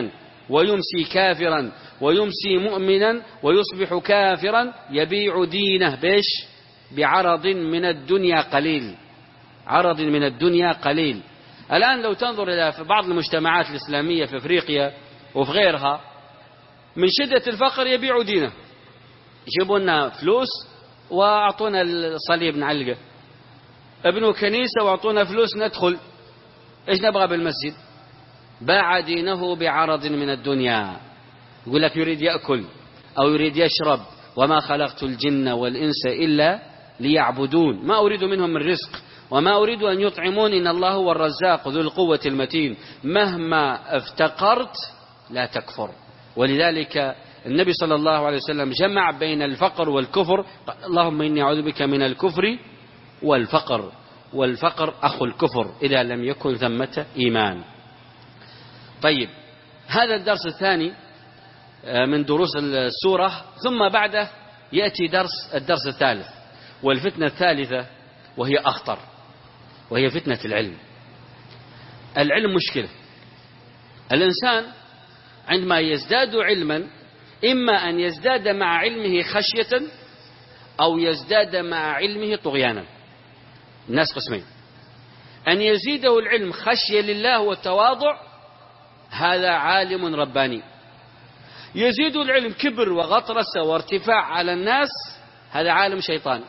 ويمسي كافرا ويمسي مؤمنا ويصبح كافرا يبيع دينه بيش بعرض من الدنيا قليل، عرض من الدنيا قليل. الآن لو تنظر إلى بعض المجتمعات الإسلامية في أفريقيا وفي غيرها، من شدة الفقر يبيع دينه، يجيبوا لنا فلوس وأعطونا الصليب نعلقه، ابنوا كنيسة وأعطونا فلوس ندخل، إيش نبغى بالمسجد؟ باع دينه بعرض من الدنيا. يقول لك يريد يأكل أو يريد يشرب، وما خلقت الجن والإنس إلا ليعبدون، ما أريد منهم من رزق وما أريد أن يطعمون، إن الله هو الرزاق ذو القوة المتين، مهما افتقرت لا تكفر. ولذلك النبي صلى الله عليه وسلم جمع بين الفقر والكفر، اللهم إني أعوذ بك من الكفر والفقر، والفقر أخو الكفر إذا لم يكن ثمة إيمان. طيب، هذا الدرس الثاني من دروس السورة، ثم بعده يأتي درس الدرس الثالث والفتنة الثالثة، وهي أخطر، وهي فتنة العلم. العلم مشكلة. الإنسان عندما يزداد علما إما أن يزداد مع علمه خشية أو يزداد مع علمه طغيانا. الناس قسمين: أن يزيده العلم خشية لله والتواضع، هذا عالم رباني. يزيد العلم كبر وغطرسة وارتفاع على الناس، هذا عالم شيطان.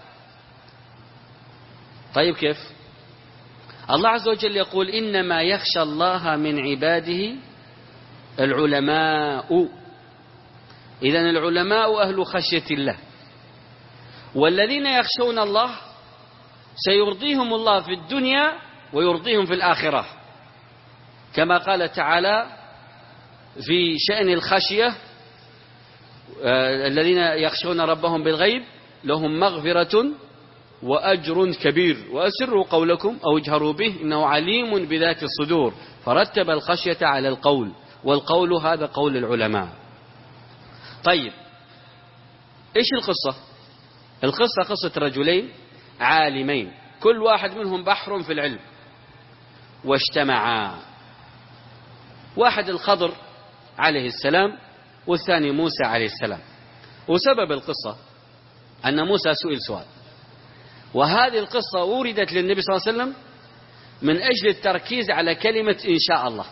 طيب كيف؟ الله عز وجل يقول: إنما يخشى الله من عباده العلماء. إذن العلماء أهل خشية الله، والذين يخشون الله سيرضيهم الله في الدنيا ويرضيهم في الآخرة، كما قال تعالى في شأن الخشية: الذين يخشون ربهم بالغيب لهم مغفرة وأجر كبير، وأسروا قولكم أو اجهروا به إنه عليم بذات الصدور، فرتب الخشية على القول، والقول هذا قول العلماء. طيب، إيش القصة؟ القصة قصة رجلين عالمين، كل واحد منهم بحر في العلم، واجتمعا. واحد الخضر عليه السلام والثاني موسى عليه السلام. وسبب القصة أن موسى سئل سؤال، وهذه القصة وردت للنبي صلى الله عليه وسلم من أجل التركيز على كلمة إن شاء الله.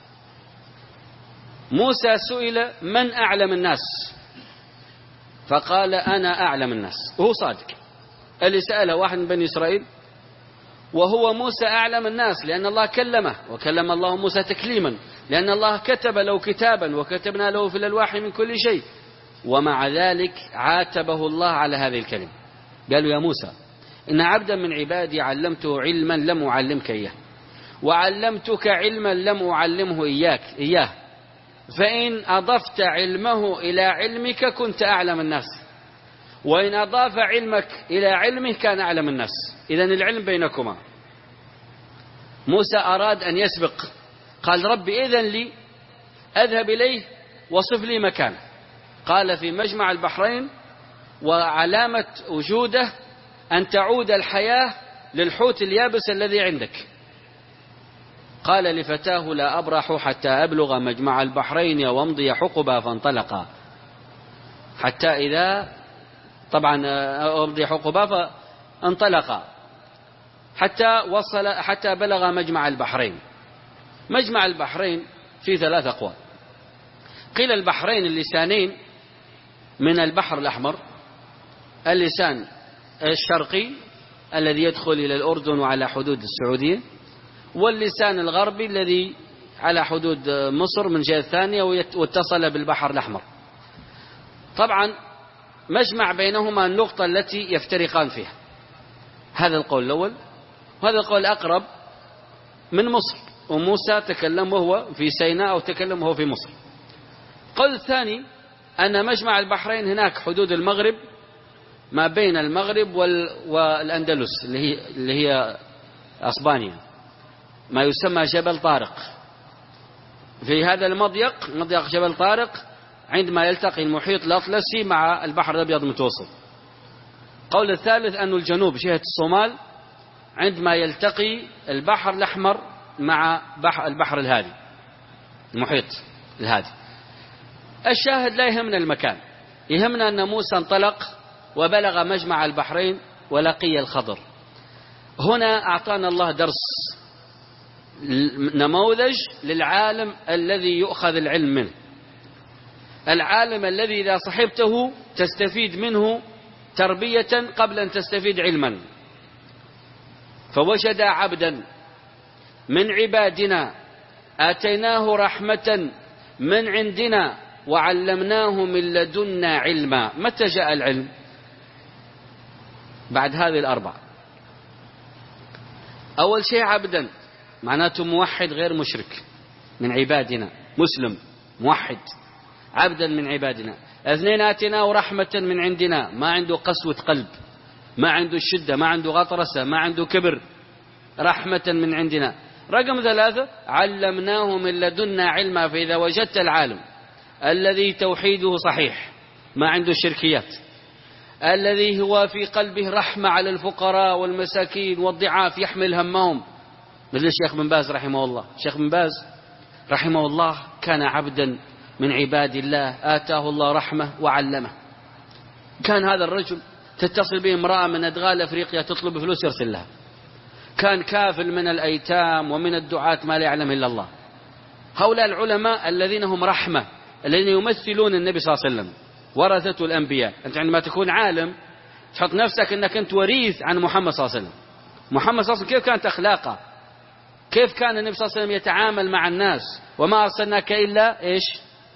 موسى سئل: من أعلم الناس؟ فقال: أنا أعلم الناس. وهو صادق. اللي سأله واحد من بني إسرائيل، وهو موسى أعلم الناس، لأن الله كلمه، وكلم الله موسى تكليما، لأن الله كتب له كتابا وكتبنا له في الألواح من كل شيء. ومع ذلك عاتبه الله على هذه الكلمة، قالوا: يا موسى، إن عبدا من عبادي علمته علما لم أعلمك إياه، وعلمتك علما لم أعلمه إياك إياه، فإن أضفت علمه إلى علمك كنت أعلم الناس، وإن أضاف علمك إلى علمه كان أعلم الناس. إذن العلم بينكما. موسى أراد أن يسبق، قال: ربي إذن لي أذهب إليه وصف لي مكانه. قال: في مجمع البحرين، وعلامة وجوده أن تعود الحياة للحوت اليابس الذي عندك. قال لفتاه: لا أبرح حتى أبلغ مجمع البحرين وامضي حقبا، فانطلقا حتى إذا طبعا أمضي حقبا فانطلقا حتى وصل حتى بلغ مجمع البحرين. مجمع البحرين في ثلاث أقوال. قيل البحرين اللسانين من البحر الأحمر، اللسان الشرقي الذي يدخل إلى الأردن وعلى حدود السعودية، واللسان الغربي الذي على حدود مصر من جهة ثانية واتصل بالبحر الأحمر. طبعا مجمع بينهما النقطة التي يفترقان فيها. هذا القول الأول، وهذا القول الأقرب من مصر، وموسى تكلم وهو في سيناء أو تكلم وهو في مصر. القول الثاني أن مجمع البحرين هناك حدود المغرب، ما بين المغرب والأندلس اللي هي, اللي هي أسبانيا، ما يسمى جبل طارق. في هذا المضيق، مضيق جبل طارق، عندما يلتقي المحيط الأطلسي مع البحر الأبيض المتوسط. القول الثالث أن الجنوب جهة الصومال، عندما يلتقي البحر الأحمر مع بحر البحر الهادي، المحيط الهادي. الشاهد لا يهمنا المكان، يهمنا أن موسى انطلق وبلغ مجمع البحرين ولقي الخضر. هنا أعطانا الله درس، نموذج للعالم الذي يؤخذ العلم منه، العالم الذي إذا صحبته تستفيد منه تربية قبل أن تستفيد علما. فوجد عبدا من عبادنا آتيناه رحمة من عندنا وعلمناه من لدنا علما. متى جاء العلم؟ بعد هذه الأربع. أول شيء عبدا، معناته موحد غير مشرك، من عبادنا، مسلم موحد، عبدا من عبادنا. اثنين، آتيناه رحمة من عندنا، ما عنده قسوة قلب، ما عنده الشدة، ما عنده غطرسة، ما عنده كبر، رحمة من عندنا. رقم ثلاثة، علمناه من لدنا علما. فإذا وجدت العالم الذي توحيده صحيح، ما عنده الشركيات، الذي هو في قلبه رحمة على الفقراء والمساكين والضعاف، يحمل همهم، مثل الشيخ بن باز رحمه الله. الشيخ بن باز رحمه الله كان عبدا من عباد الله، آتاه الله رحمة وعلمه. كان هذا الرجل تتصل به امرأة من أدغال أفريقيا تطلب فلوس يرسل لها. كان كافل من الأيتام ومن الدعاة ما لا يعلم إلا الله. هؤلاء العلماء الذين هم رحمة، الذين يمثلون النبي صلى الله عليه وسلم، ورثة الأنبياء. أنت عندما تكون عالم تحط نفسك أنك أنت وريث عن محمد صلى الله عليه وسلم. محمد صلى الله عليه وسلم كيف كانت أخلاقه، كيف كان النبي صلى الله عليه وسلم يتعامل مع الناس. وما أرسلناك إلا إيش؟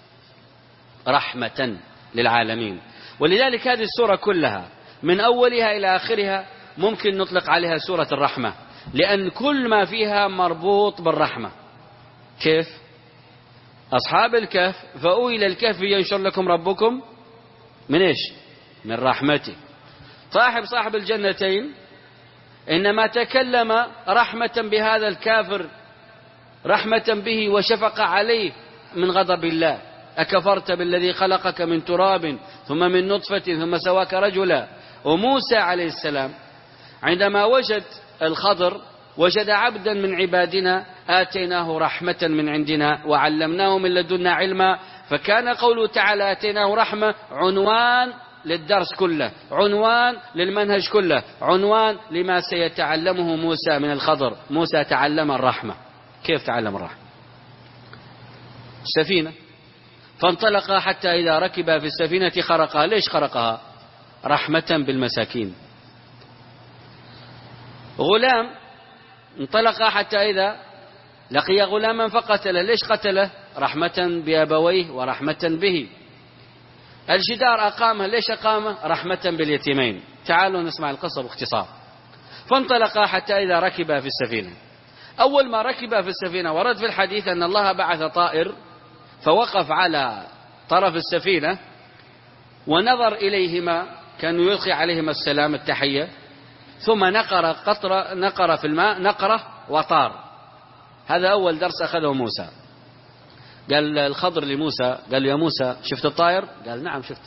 رحمة للعالمين. ولذلك هذه السورة كلها من أولها إلى آخرها ممكن نطلق عليها سورة الرحمة، لأن كل ما فيها مربوط بالرحمة. كيف؟ أصحاب الكهف، فأووا إلى الكهف ينشر لكم ربكم من إيش؟ من رحمته. صاحب صاحب الجنتين إنما تكلم رحمة بهذا الكافر، رحمة به وشفق عليه من غضب الله. أكفرت بالذي خلقك من تراب ثم من نطفة ثم سواك رجلا. وموسى عليه السلام عندما وجد الخضر وجد عبدا من عبادنا آتيناه رحمة من عندنا وعلمناه من لدنا علما. فكان قوله تعالى آتيناه رحمة عنوان للدرس كله، عنوان للمنهج كله، عنوان لما سيتعلمه موسى من الخضر. موسى تعلم الرحمة. كيف تعلم الرحمة؟ السفينة، فانطلق حتى إذا ركب في السفينة خرقها. ليش خرقها؟ رحمة بالمساكين. غلام انطلق حتى إذا لقي غلاما فقتله. ليش قتله؟ رحمة بأبويه ورحمة به. الجدار أقامه. ليش أقامه؟ رحمة باليتيمين. تعالوا نسمع القصة باختصار. فانطلق حتى إذا ركب في السفينة. أول ما ركب في السفينة ورد في الحديث أن الله بعث طائر فوقف على طرف السفينة ونظر إليهما، كانوا يلقي عليهما السلام التحية، ثم نقر قطرة نقر في الماء نقرة وطار. هذا أول درس أخذه موسى. قال الخضر لموسى، قال يا موسى شفت الطائر؟ قال نعم شفت.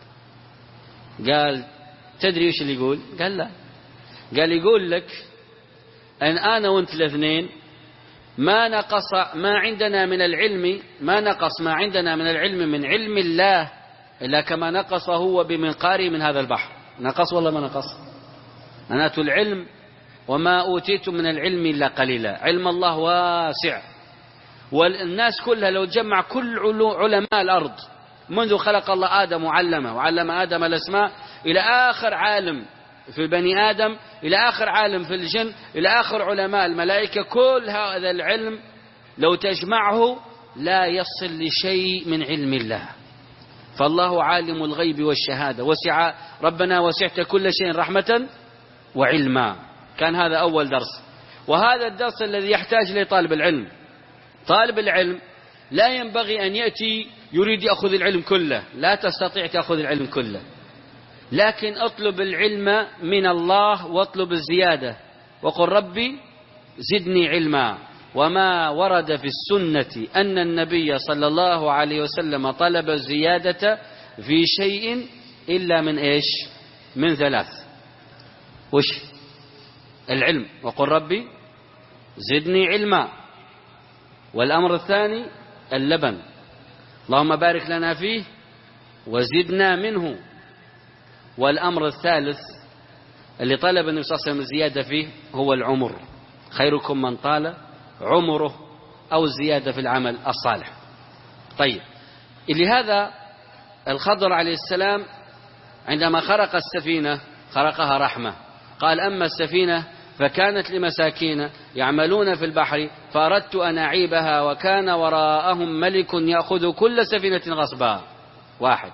قال تدري ايش اللي يقول؟ قال لا. قال يقول لك أن أنا وأنت الاثنين ما نقص ما عندنا من العلم، ما نقص ما عندنا من العلم من علم الله إلا كما نقص هو بمنقاره من هذا البحر. نقص والله ما نقص. معناته العلم وما أوتيتم من العلم إلا قليلا. علم الله واسع، والناس كلها لو تجمع كل علماء الأرض منذ خلق الله آدم وعلمه وعلم آدم الأسماء إلى آخر عالم في بني آدم، إلى آخر عالم في الجن، إلى آخر علماء الملائكة، كل هذا العلم لو تجمعه لا يصل لشيء من علم الله. فالله عالم الغيب والشهادة، وسع ربنا وسعت كل شيء رحمة وعلما. كان هذا أول درس، وهذا الدرس الذي يحتاج لطالب العلم. طالب العلم لا ينبغي أن يأتي يريد يأخذ العلم كله، لا تستطيع تأخذ العلم كله، لكن اطلب العلم من الله واطلب الزيادة، وقل ربي زدني علما. وما ورد في السنة أن النبي صلى الله عليه وسلم طلب الزيادة في شيء إلا من إيش؟ من ثلاث. وش؟ العلم، وقل ربي زدني علما. والأمر الثاني اللبن. اللهم بارك لنا فيه وزدنا منه. والأمر الثالث اللي طلب النبي صلى الله عليه وسلم الزيادة فيه هو العمر. خيركم من طال عمره، أو الزيادة في العمل الصالح. طيب، لهذا الخضر عليه السلام عندما خرق السفينة خرقها رحمة. قال: أما السفينة فكانت لمساكين يعملون في البحر فأردت أن أعيبها وكان وراءهم ملك يأخذ كل سفينة غصبا. واحد.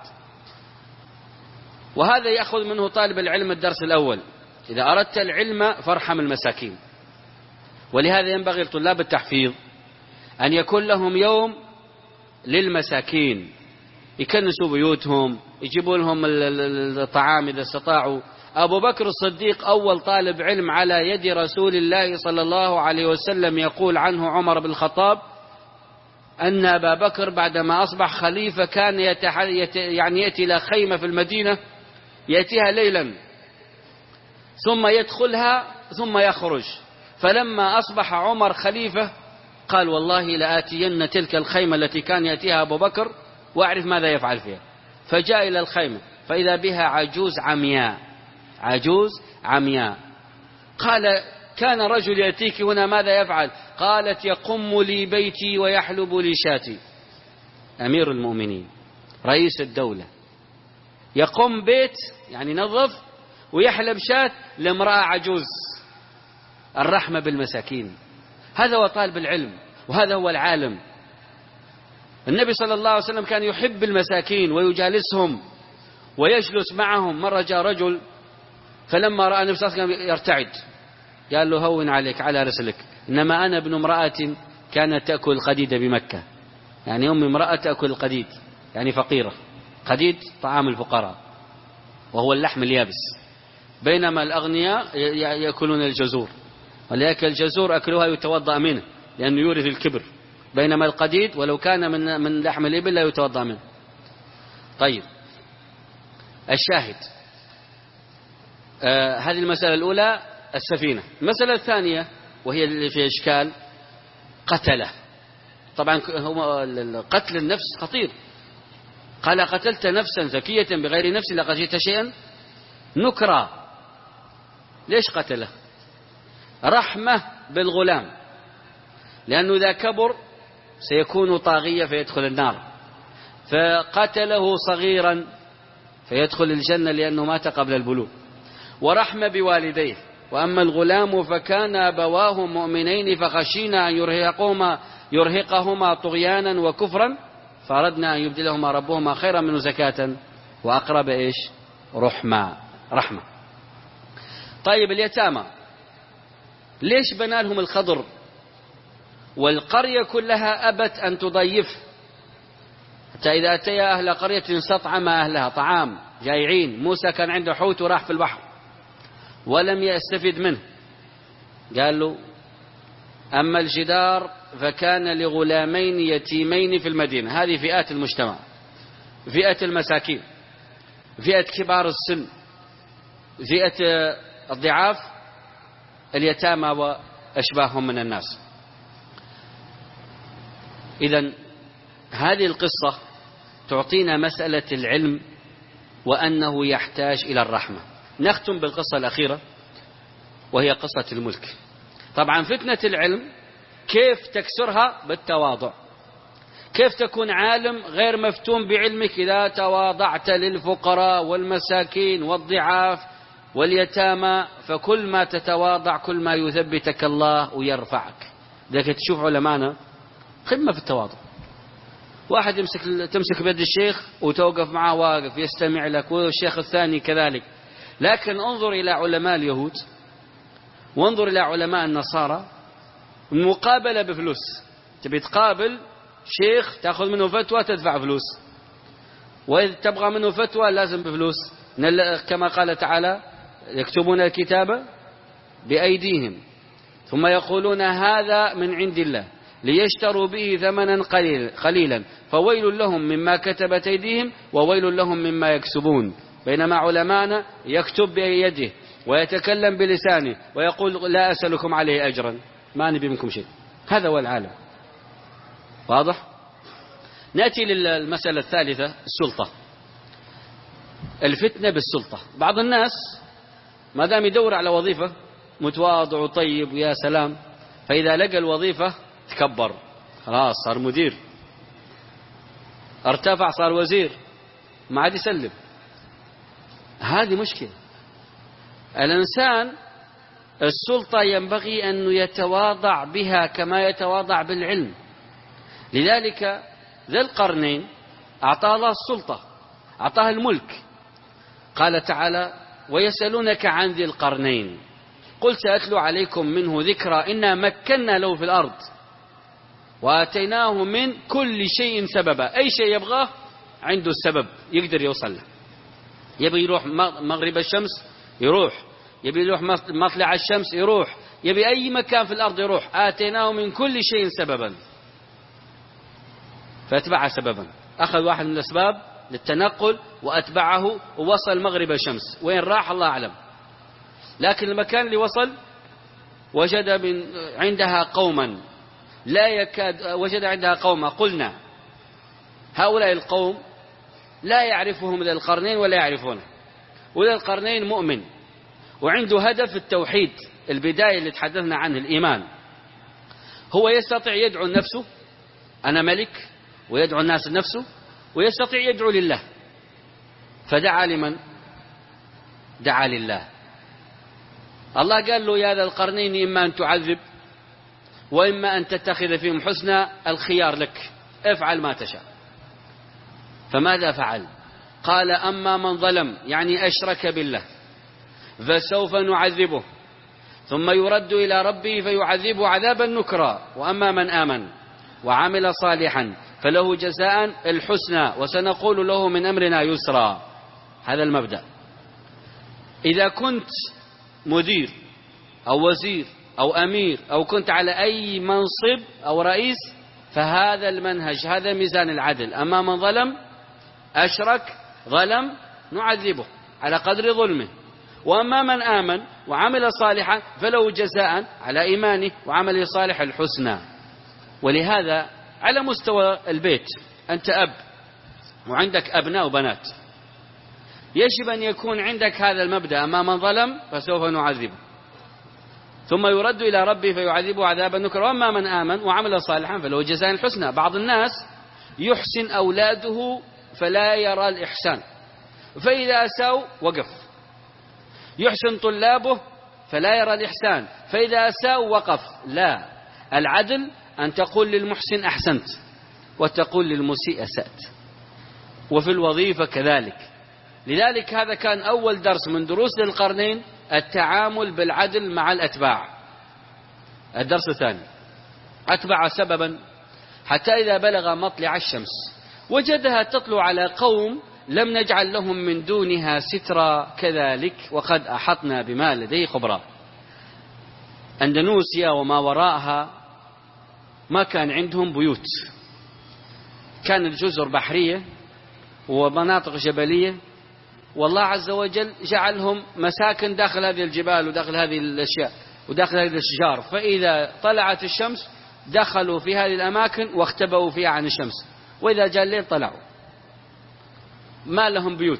وهذا يأخذ منه طالب العلم الدرس الأول: إذا أردت العلم فارحم المساكين. ولهذا ينبغي لطلاب التحفيظ أن يكون لهم يوم للمساكين، يكنسوا بيوتهم، يجيبوا لهم الطعام إذا استطاعوا. أبو بكر الصديق أول طالب علم على يد رسول الله صلى الله عليه وسلم، يقول عنه عمر بن الخطاب أن أبا بكر بعدما أصبح خليفة كان يتح... يت... يعني يأتي إلى خيمة في المدينة، يأتيها ليلا ثم يدخلها ثم يخرج. فلما أصبح عمر خليفة قال: والله لآتين تلك الخيمة التي كان يأتيها أبو بكر وأعرف ماذا يفعل فيها. فجاء إلى الخيمة فإذا بها عجوز عمياء، عجوز عمياء. قال: كان رجل يأتيك هنا ماذا يفعل؟ قالت: يقم لي بيتي ويحلب لي شاتي. أمير المؤمنين رئيس الدولة يقوم بيت يعني نظف ويحلب شات لامرأة عجوز. الرحمة بالمساكين، هذا هو طالب العلم وهذا هو العالم. النبي صلى الله عليه وسلم كان يحب المساكين ويجالسهم ويجلس معهم. مرة جاء رجل فلما رأى النبي صلى الله عليه وسلم يرتعد قال له: هون عليك على رسلك، إنما أنا ابن امرأة كانت تأكل القديد بمكة. يعني أم امرأة تأكل القديد، يعني فقيرة. قديد طعام الفقراء وهو اللحم اليابس، بينما الأغنياء يأكلون الجزور، ولكن الجزور أكلها يتوضأ منه لأنه يورث الكبر، بينما القديد ولو كان من من لحم الإبل لا يتوضأ منه. طيب، الشاهد آه هذه المسألة الأولى السفينة. المسألة الثانية وهي اللي فيها إشكال: قتله. طبعا قتل النفس خطير. قال: قتلت نفسا زكية بغير نفس لقد جئت شيئا نكرا. ليش قتله؟ رحمة بالغلام، لأنه إذا كبر سيكون طاغية فيدخل النار، فقتله صغيرا فيدخل الجنة لأنه مات قبل البلوغ. ورحمة بوالديه. وأما الغلام فكان أبواه مؤمنين فخشينا أن يرهقهما, يرهقهما طغيانا وكفرا فأردنا أن يبدلهما ربهما خيرا منه زكاة وأقرب إيش؟ رحمة رحمة. طيب، اليتامى ليش بنى لهم الخضر والقرية كلها أبت أن تضيف؟ حتى إذا أتيا أهل قرية استطعم أهلها طعام جائعين. موسى كان عنده حوت وراح في البحر ولم يستفد منه. قال له: أما الجدار فكان لغلامين يتيمين في المدينة. هذه فئات المجتمع: فئة المساكين، فئة كبار السن، فئة الضعاف، اليتامى وأشباههم من الناس. إذن هذه القصة تعطينا مسألة العلم وأنه يحتاج إلى الرحمة. نختم بالقصة الأخيرة وهي قصة الملك. طبعا فتنة العلم كيف تكسرها؟ بالتواضع. كيف تكون عالم غير مفتون بعلمك؟ إذا تواضعت للفقراء والمساكين والضعاف واليتامى، فكل ما تتواضع كل ما يثبتك الله ويرفعك. ذلك تشوف علمانا قمة في التواضع. واحد يمسك تمسك بيد الشيخ وتوقف معه واقف يستمع لك، والشيخ الثاني كذلك. لكن انظر إلى علماء اليهود وانظر إلى علماء النصارى، المقابلة بفلوس. تبي تقابل شيخ تأخذ منه فتوى تدفع فلوس، وإذا تبغى منه فتوى لازم بفلوس. كما قال تعالى: يكتبون الكتاب بأيديهم ثم يقولون هذا من عند الله ليشتروا به ثمنا قليلا فويل لهم مما كتبت أيديهم وويل لهم مما يكسبون. بينما علماءنا يكتب بيده ويتكلم بلسانه ويقول: لا أسألكم عليه أجرا، ما نبي منكم شيء. هذا هو العالم. واضح؟ نأتي للمسألة الثالثة، السلطة، الفتنة بالسلطة. بعض الناس ما دام يدور على وظيفة متواضع وطيب ويا سلام، فإذا لقى الوظيفة تكبر، خلاص صار مدير، ارتفع صار وزير، ما عاد يسلم. هذه مشكلة. الإنسان السلطة ينبغي أن يتواضع بها كما يتواضع بالعلم. لذلك ذا القرنين أعطاه الله السلطة، أعطاه الملك. قال تعالى: ويسألونك عن ذي القرنين قل سأتلو عليكم منه ذكرى إنا مكنا له في الأرض وآتيناه من كل شيء سببا. أي شيء يبغاه عنده السبب يقدر يوصل له. يبي يروح مغرب الشمس يروح، يبي يروح مطلع الشمس يروح، يبي أي مكان في الأرض يروح. آتيناه من كل شيء سببا فاتبع سببا. أخذ واحد من الأسباب للتنقل وأتبعه ووصل مغرب الشمس. وين راح الله أعلم، لكن المكان اللي وصل وجد من عندها قوما لا يكاد وجد عندها قوما قلنا هؤلاء القوم لا يعرفهم ذا القرنين ولا يعرفونه. وذا القرنين مؤمن وعنده هدف التوحيد، البداية اللي تحدثنا عنه الإيمان. هو يستطيع يدعو نفسه أنا ملك، ويدعو الناس لنفسه، ويستطيع يدعو لله. فدعا لمن؟ دعا لله. الله قال له: يا ذا القرنين إما أن تعذب وإما أن تتخذ فيهم حسنا، الخيار لك، افعل ما تشاء. فماذا فعل؟ قال: أما من ظلم يعني أشرك بالله فسوف نعذبه ثم يرد إلى ربه فيعذبه عذابا نكرا، وأما من آمن وعمل صالحا فله جزاء الحسنى وسنقول له من أمرنا يسرا. هذا المبدأ. إذا كنت مدير أو وزير أو أمير أو كنت على أي منصب أو رئيس، فهذا المنهج، هذا ميزان العدل. أما من ظلم أشرك ظلم نعذبه على قدر ظلمه، وأما من آمن وعمل صالحا فله جزاء على إيمانه وعمله صالح الحسنى. ولهذا على مستوى البيت، أنت أب وعندك أبناء وبنات، يجب أن يكون عندك هذا المبدأ: أما من ظلم فسوف نعذبه ثم يرد إلى ربه فيعذبه عذابا نكرا، وأما من آمن وعمل صالحا فله جزاء الحسنى. بعض الناس يحسن أولاده فلا يرى الإحسان، فإذا أساءوا وقف. يحسن طلابه فلا يرى الإحسان، فإذا أساءوا وقف. لا، العدل أن تقول للمحسن أحسنت وتقول للمسيء أسأت. وفي الوظيفة كذلك. لذلك هذا كان أول درس من دروس ذي القرنين، التعامل بالعدل مع الأتباع. الدرس الثاني: أتبع سببا حتى إذا بلغ مطلع الشمس وجدها تطلع على قوم لم نجعل لهم من دونها سترا كذلك وقد أحطنا بما لديه خبرا. أندونيسيا وما وراءها ما كان عندهم بيوت، كانت جزر بحرية ومناطق جبلية، والله عز وجل جعلهم مساكن داخل هذه الجبال وداخل هذه الأشياء وداخل هذه الأشجار. فإذا طلعت الشمس دخلوا في هذه الأماكن واختبأوا فيها عن الشمس، وإذا جاء الليل طلعوا. ما لهم بيوت.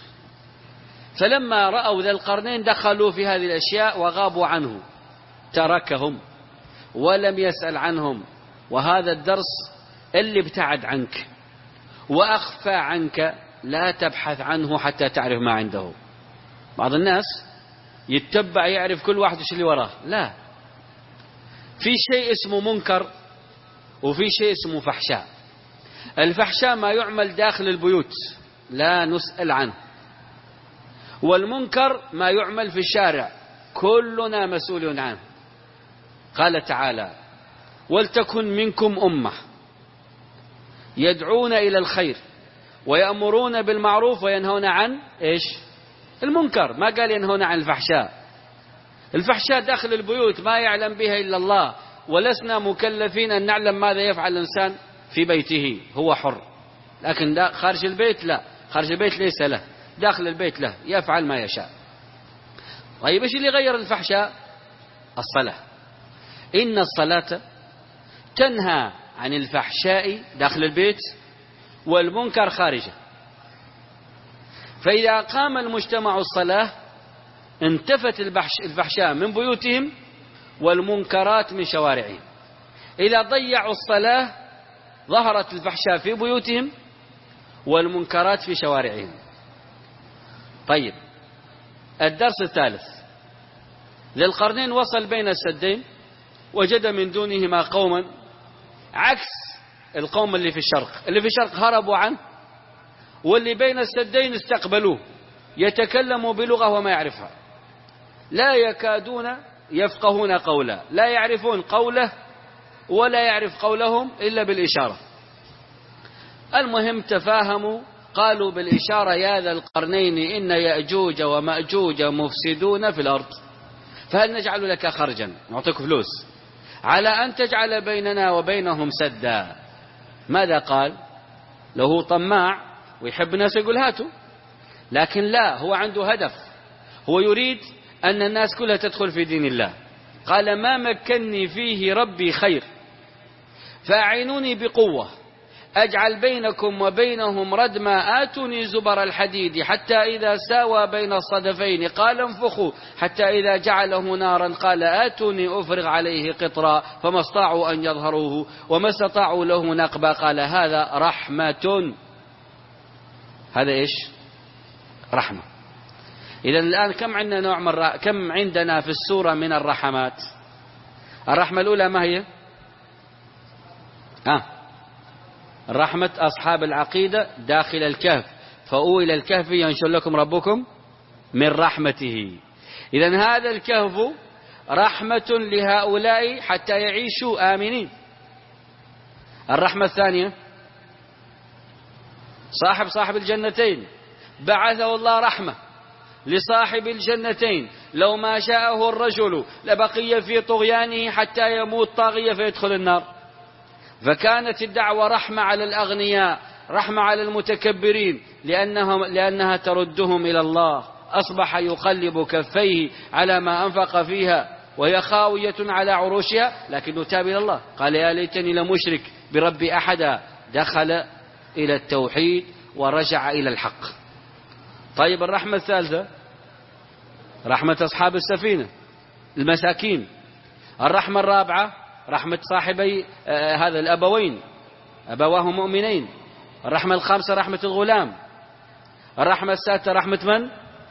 فلما رأوا ذا القرنين دخلوا في هذه الأشياء وغابوا عنه، تركهم ولم يسأل عنهم. وهذا الدرس اللي ابتعد عنك وأخفى عنك لا تبحث عنه حتى تعرف ما عنده. بعض الناس يتبع يعرف كل واحد ايش اللي وراه. لا، في شيء اسمه منكر وفي شيء اسمه فحشاء. الفحشاء ما يعمل داخل البيوت لا نسأل عنه، والمنكر ما يعمل في الشارع كلنا مسؤول عنه. قال تعالى: ولتكن منكم أمة يدعون إلى الخير ويأمرون بالمعروف وينهون عن إيش؟ المنكر. ما قال ينهون عن الفحشاء. الفحشاء داخل البيوت ما يعلم بها إلا الله، ولسنا مكلفين أن نعلم ماذا يفعل الإنسان في بيته، هو حر. لكن خارج البيت لا، خارج البيت ليس له، داخل البيت له، يفعل ما يشاء. طيب ايش اللي غير الفحشاء؟ الصلاة. إن الصلاة تنهى عن الفحشاء داخل البيت والمنكر خارجه. فإذا قام المجتمع الصلاة انتفت الفحشاء من بيوتهم والمنكرات من شوارعهم. إذا ضيعوا الصلاة ظهرت الفحشاء في بيوتهم والمنكرات في شوارعهم. طيب، الدرس الثالث. ذي القرنين وصل بين السدين وجد من دونهما قوما عكس القوم اللي في الشرق. اللي في الشرق هربوا عنه، واللي بين السدين استقبلوه، يتكلموا بلغة وما يعرفها، لا يكادون يفقهون قوله، لا يعرفون قوله ولا يعرف قولهم إلا بالإشارة. المهم تفاهموا، قالوا بالإشارة: يا ذا القرنين إن يأجوج ومأجوج مفسدون في الأرض، فهل نجعل لك خرجا، نعطيك فلوس، على أن تجعل بيننا وبينهم سدا؟ ماذا قال؟ له طماع ويحب الناس يقول هاتوا، لكن لا، هو عنده هدف، هو يريد أن الناس كلها تدخل في دين الله. قال: ما مكنني فيه ربي خير، فأعينوني بقوة أجعل بينكم وبينهم ردما، آتوني زبر الحديد حتى إذا ساوى بين الصدفين قال انفخوا، حتى إذا جعله نارا قال آتوني أفرغ عليه قطرا، فما استطاعوا أن يظهروه وما استطاعوا له نقبا. قال: هذا رحمة. هذا إيش؟ رحمة. إذا الآن كم عندنا نوع من الرح... كم عندنا في السورة من الرحمات؟ الرحمة الأولى ما هي؟ آه. رحمة أصحاب العقيدة داخل الكهف، فأووا إلى الكهف ينشر لكم ربكم من رحمته. إذن هذا الكهف رحمة لهؤلاء حتى يعيشوا آمنين. الرحمة الثانية صاحب صاحب الجنتين، بعثه الله رحمة لصاحب الجنتين، لو ما شاءه الرجل لبقي في طغيانه حتى يموت طاغية فيدخل النار. فكانت الدعوة رحمة على الأغنياء، رحمة على المتكبرين، لأنهم لأنها تردهم إلى الله. أصبح يقلب كفيه على ما أنفق فيها وهي خاوية على عروشها، لكنه تاب إلى الله. قال: يا ليتني لمشرك بربي أحدا. دخل إلى التوحيد ورجع إلى الحق. طيب، الرحمة الثالثة رحمة أصحاب السفينة المساكين. الرحمة الرابعة رحمة صاحبي آه هذا الأبوين، أبواه مؤمنين. الرحمة الخامسة رحمة الغلام. الرحمة السادسة رحمة من؟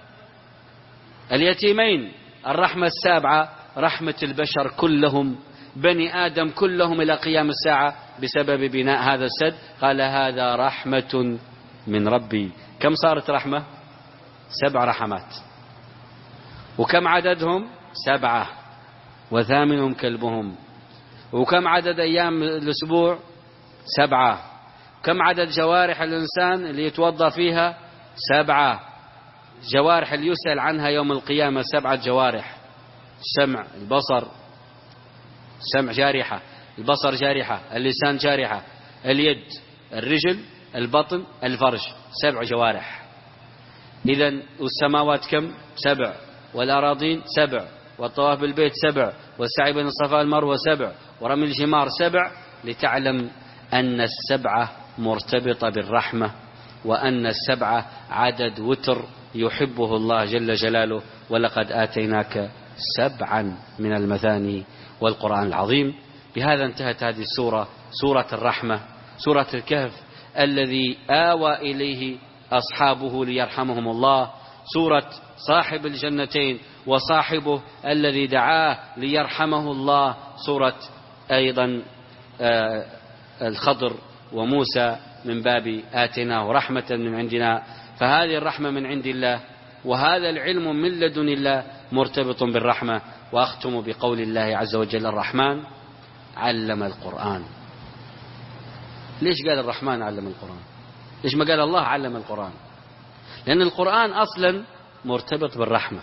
اليتيمين. الرحمة السابعة رحمة البشر كلهم، بني آدم كلهم إلى قيام الساعة بسبب بناء هذا السد. قال: هذا رحمة من ربي. كم صارت رحمة؟ سبع رحمات. وكم عددهم؟ سبعة، وثامنهم كلبهم. وكم عدد أيام الأسبوع؟ سبعة. كم عدد جوارح الإنسان اللي يتوضأ فيها؟ سبعة. جوارح اللي يسأل عنها يوم القيامة سبعة جوارح: السمع، البصر، السمع جارحة، البصر جارحة، اللسان جارحة، اليد، الرجل، البطن، الفرج. سبع جوارح. إذن والسماوات كم؟ سبع. والأراضين سبع. والطواف بالبيت سبع. والسعي بين الصفا والمروة سبع. ورمي الجمار سبع. لتعلم أن السبعة مرتبطة بالرحمة، وأن السبعة عدد وتر يحبه الله جل جلاله. ولقد آتيناك سبعا من المثاني والقرآن العظيم. بهذا انتهت هذه السورة، سورة الرحمة، سورة الكهف الذي آوى إليه أصحابه ليرحمهم الله، سورة صاحب الجنتين وصاحبه الذي دعاه ليرحمه الله، سورة أيضا آه الخضر وموسى من باب آتناه رحمة من عندنا. فهذه الرحمة من عند الله، وهذا العلم من لدن الله مرتبط بالرحمة. وأختم بقول الله عز وجل: الرحمن علم القرآن. ليش قال الرحمن علم القرآن؟ ليش ما قال الله علم القرآن؟ لأن القرآن أصلا مرتبط بالرحمة.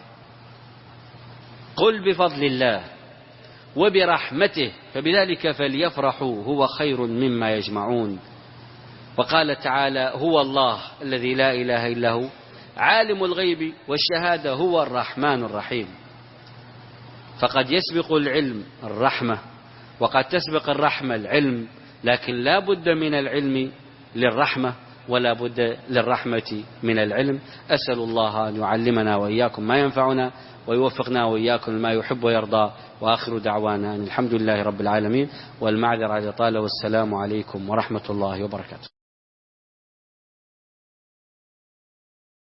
قل بفضل الله وبرحمته فبذلك فليفرحوا هو خير مما يجمعون. وقال تعالى: هو الله الذي لا إله إلا هو عالم الغيب والشهادة هو الرحمن الرحيم. فقد يسبق العلم الرحمة، وقد تسبق الرحمة العلم، لكن لا بد من العلم للرحمة ولا بد للرحمة من العلم. أسأل الله أن يعلمنا وإياكم ما ينفعنا ويوفقنا وإياكم ما يحب ويرضى. وآخر دعوانا أن الحمد لله رب العالمين والمعذرة على طالة، والسلام عليكم ورحمة الله وبركاته.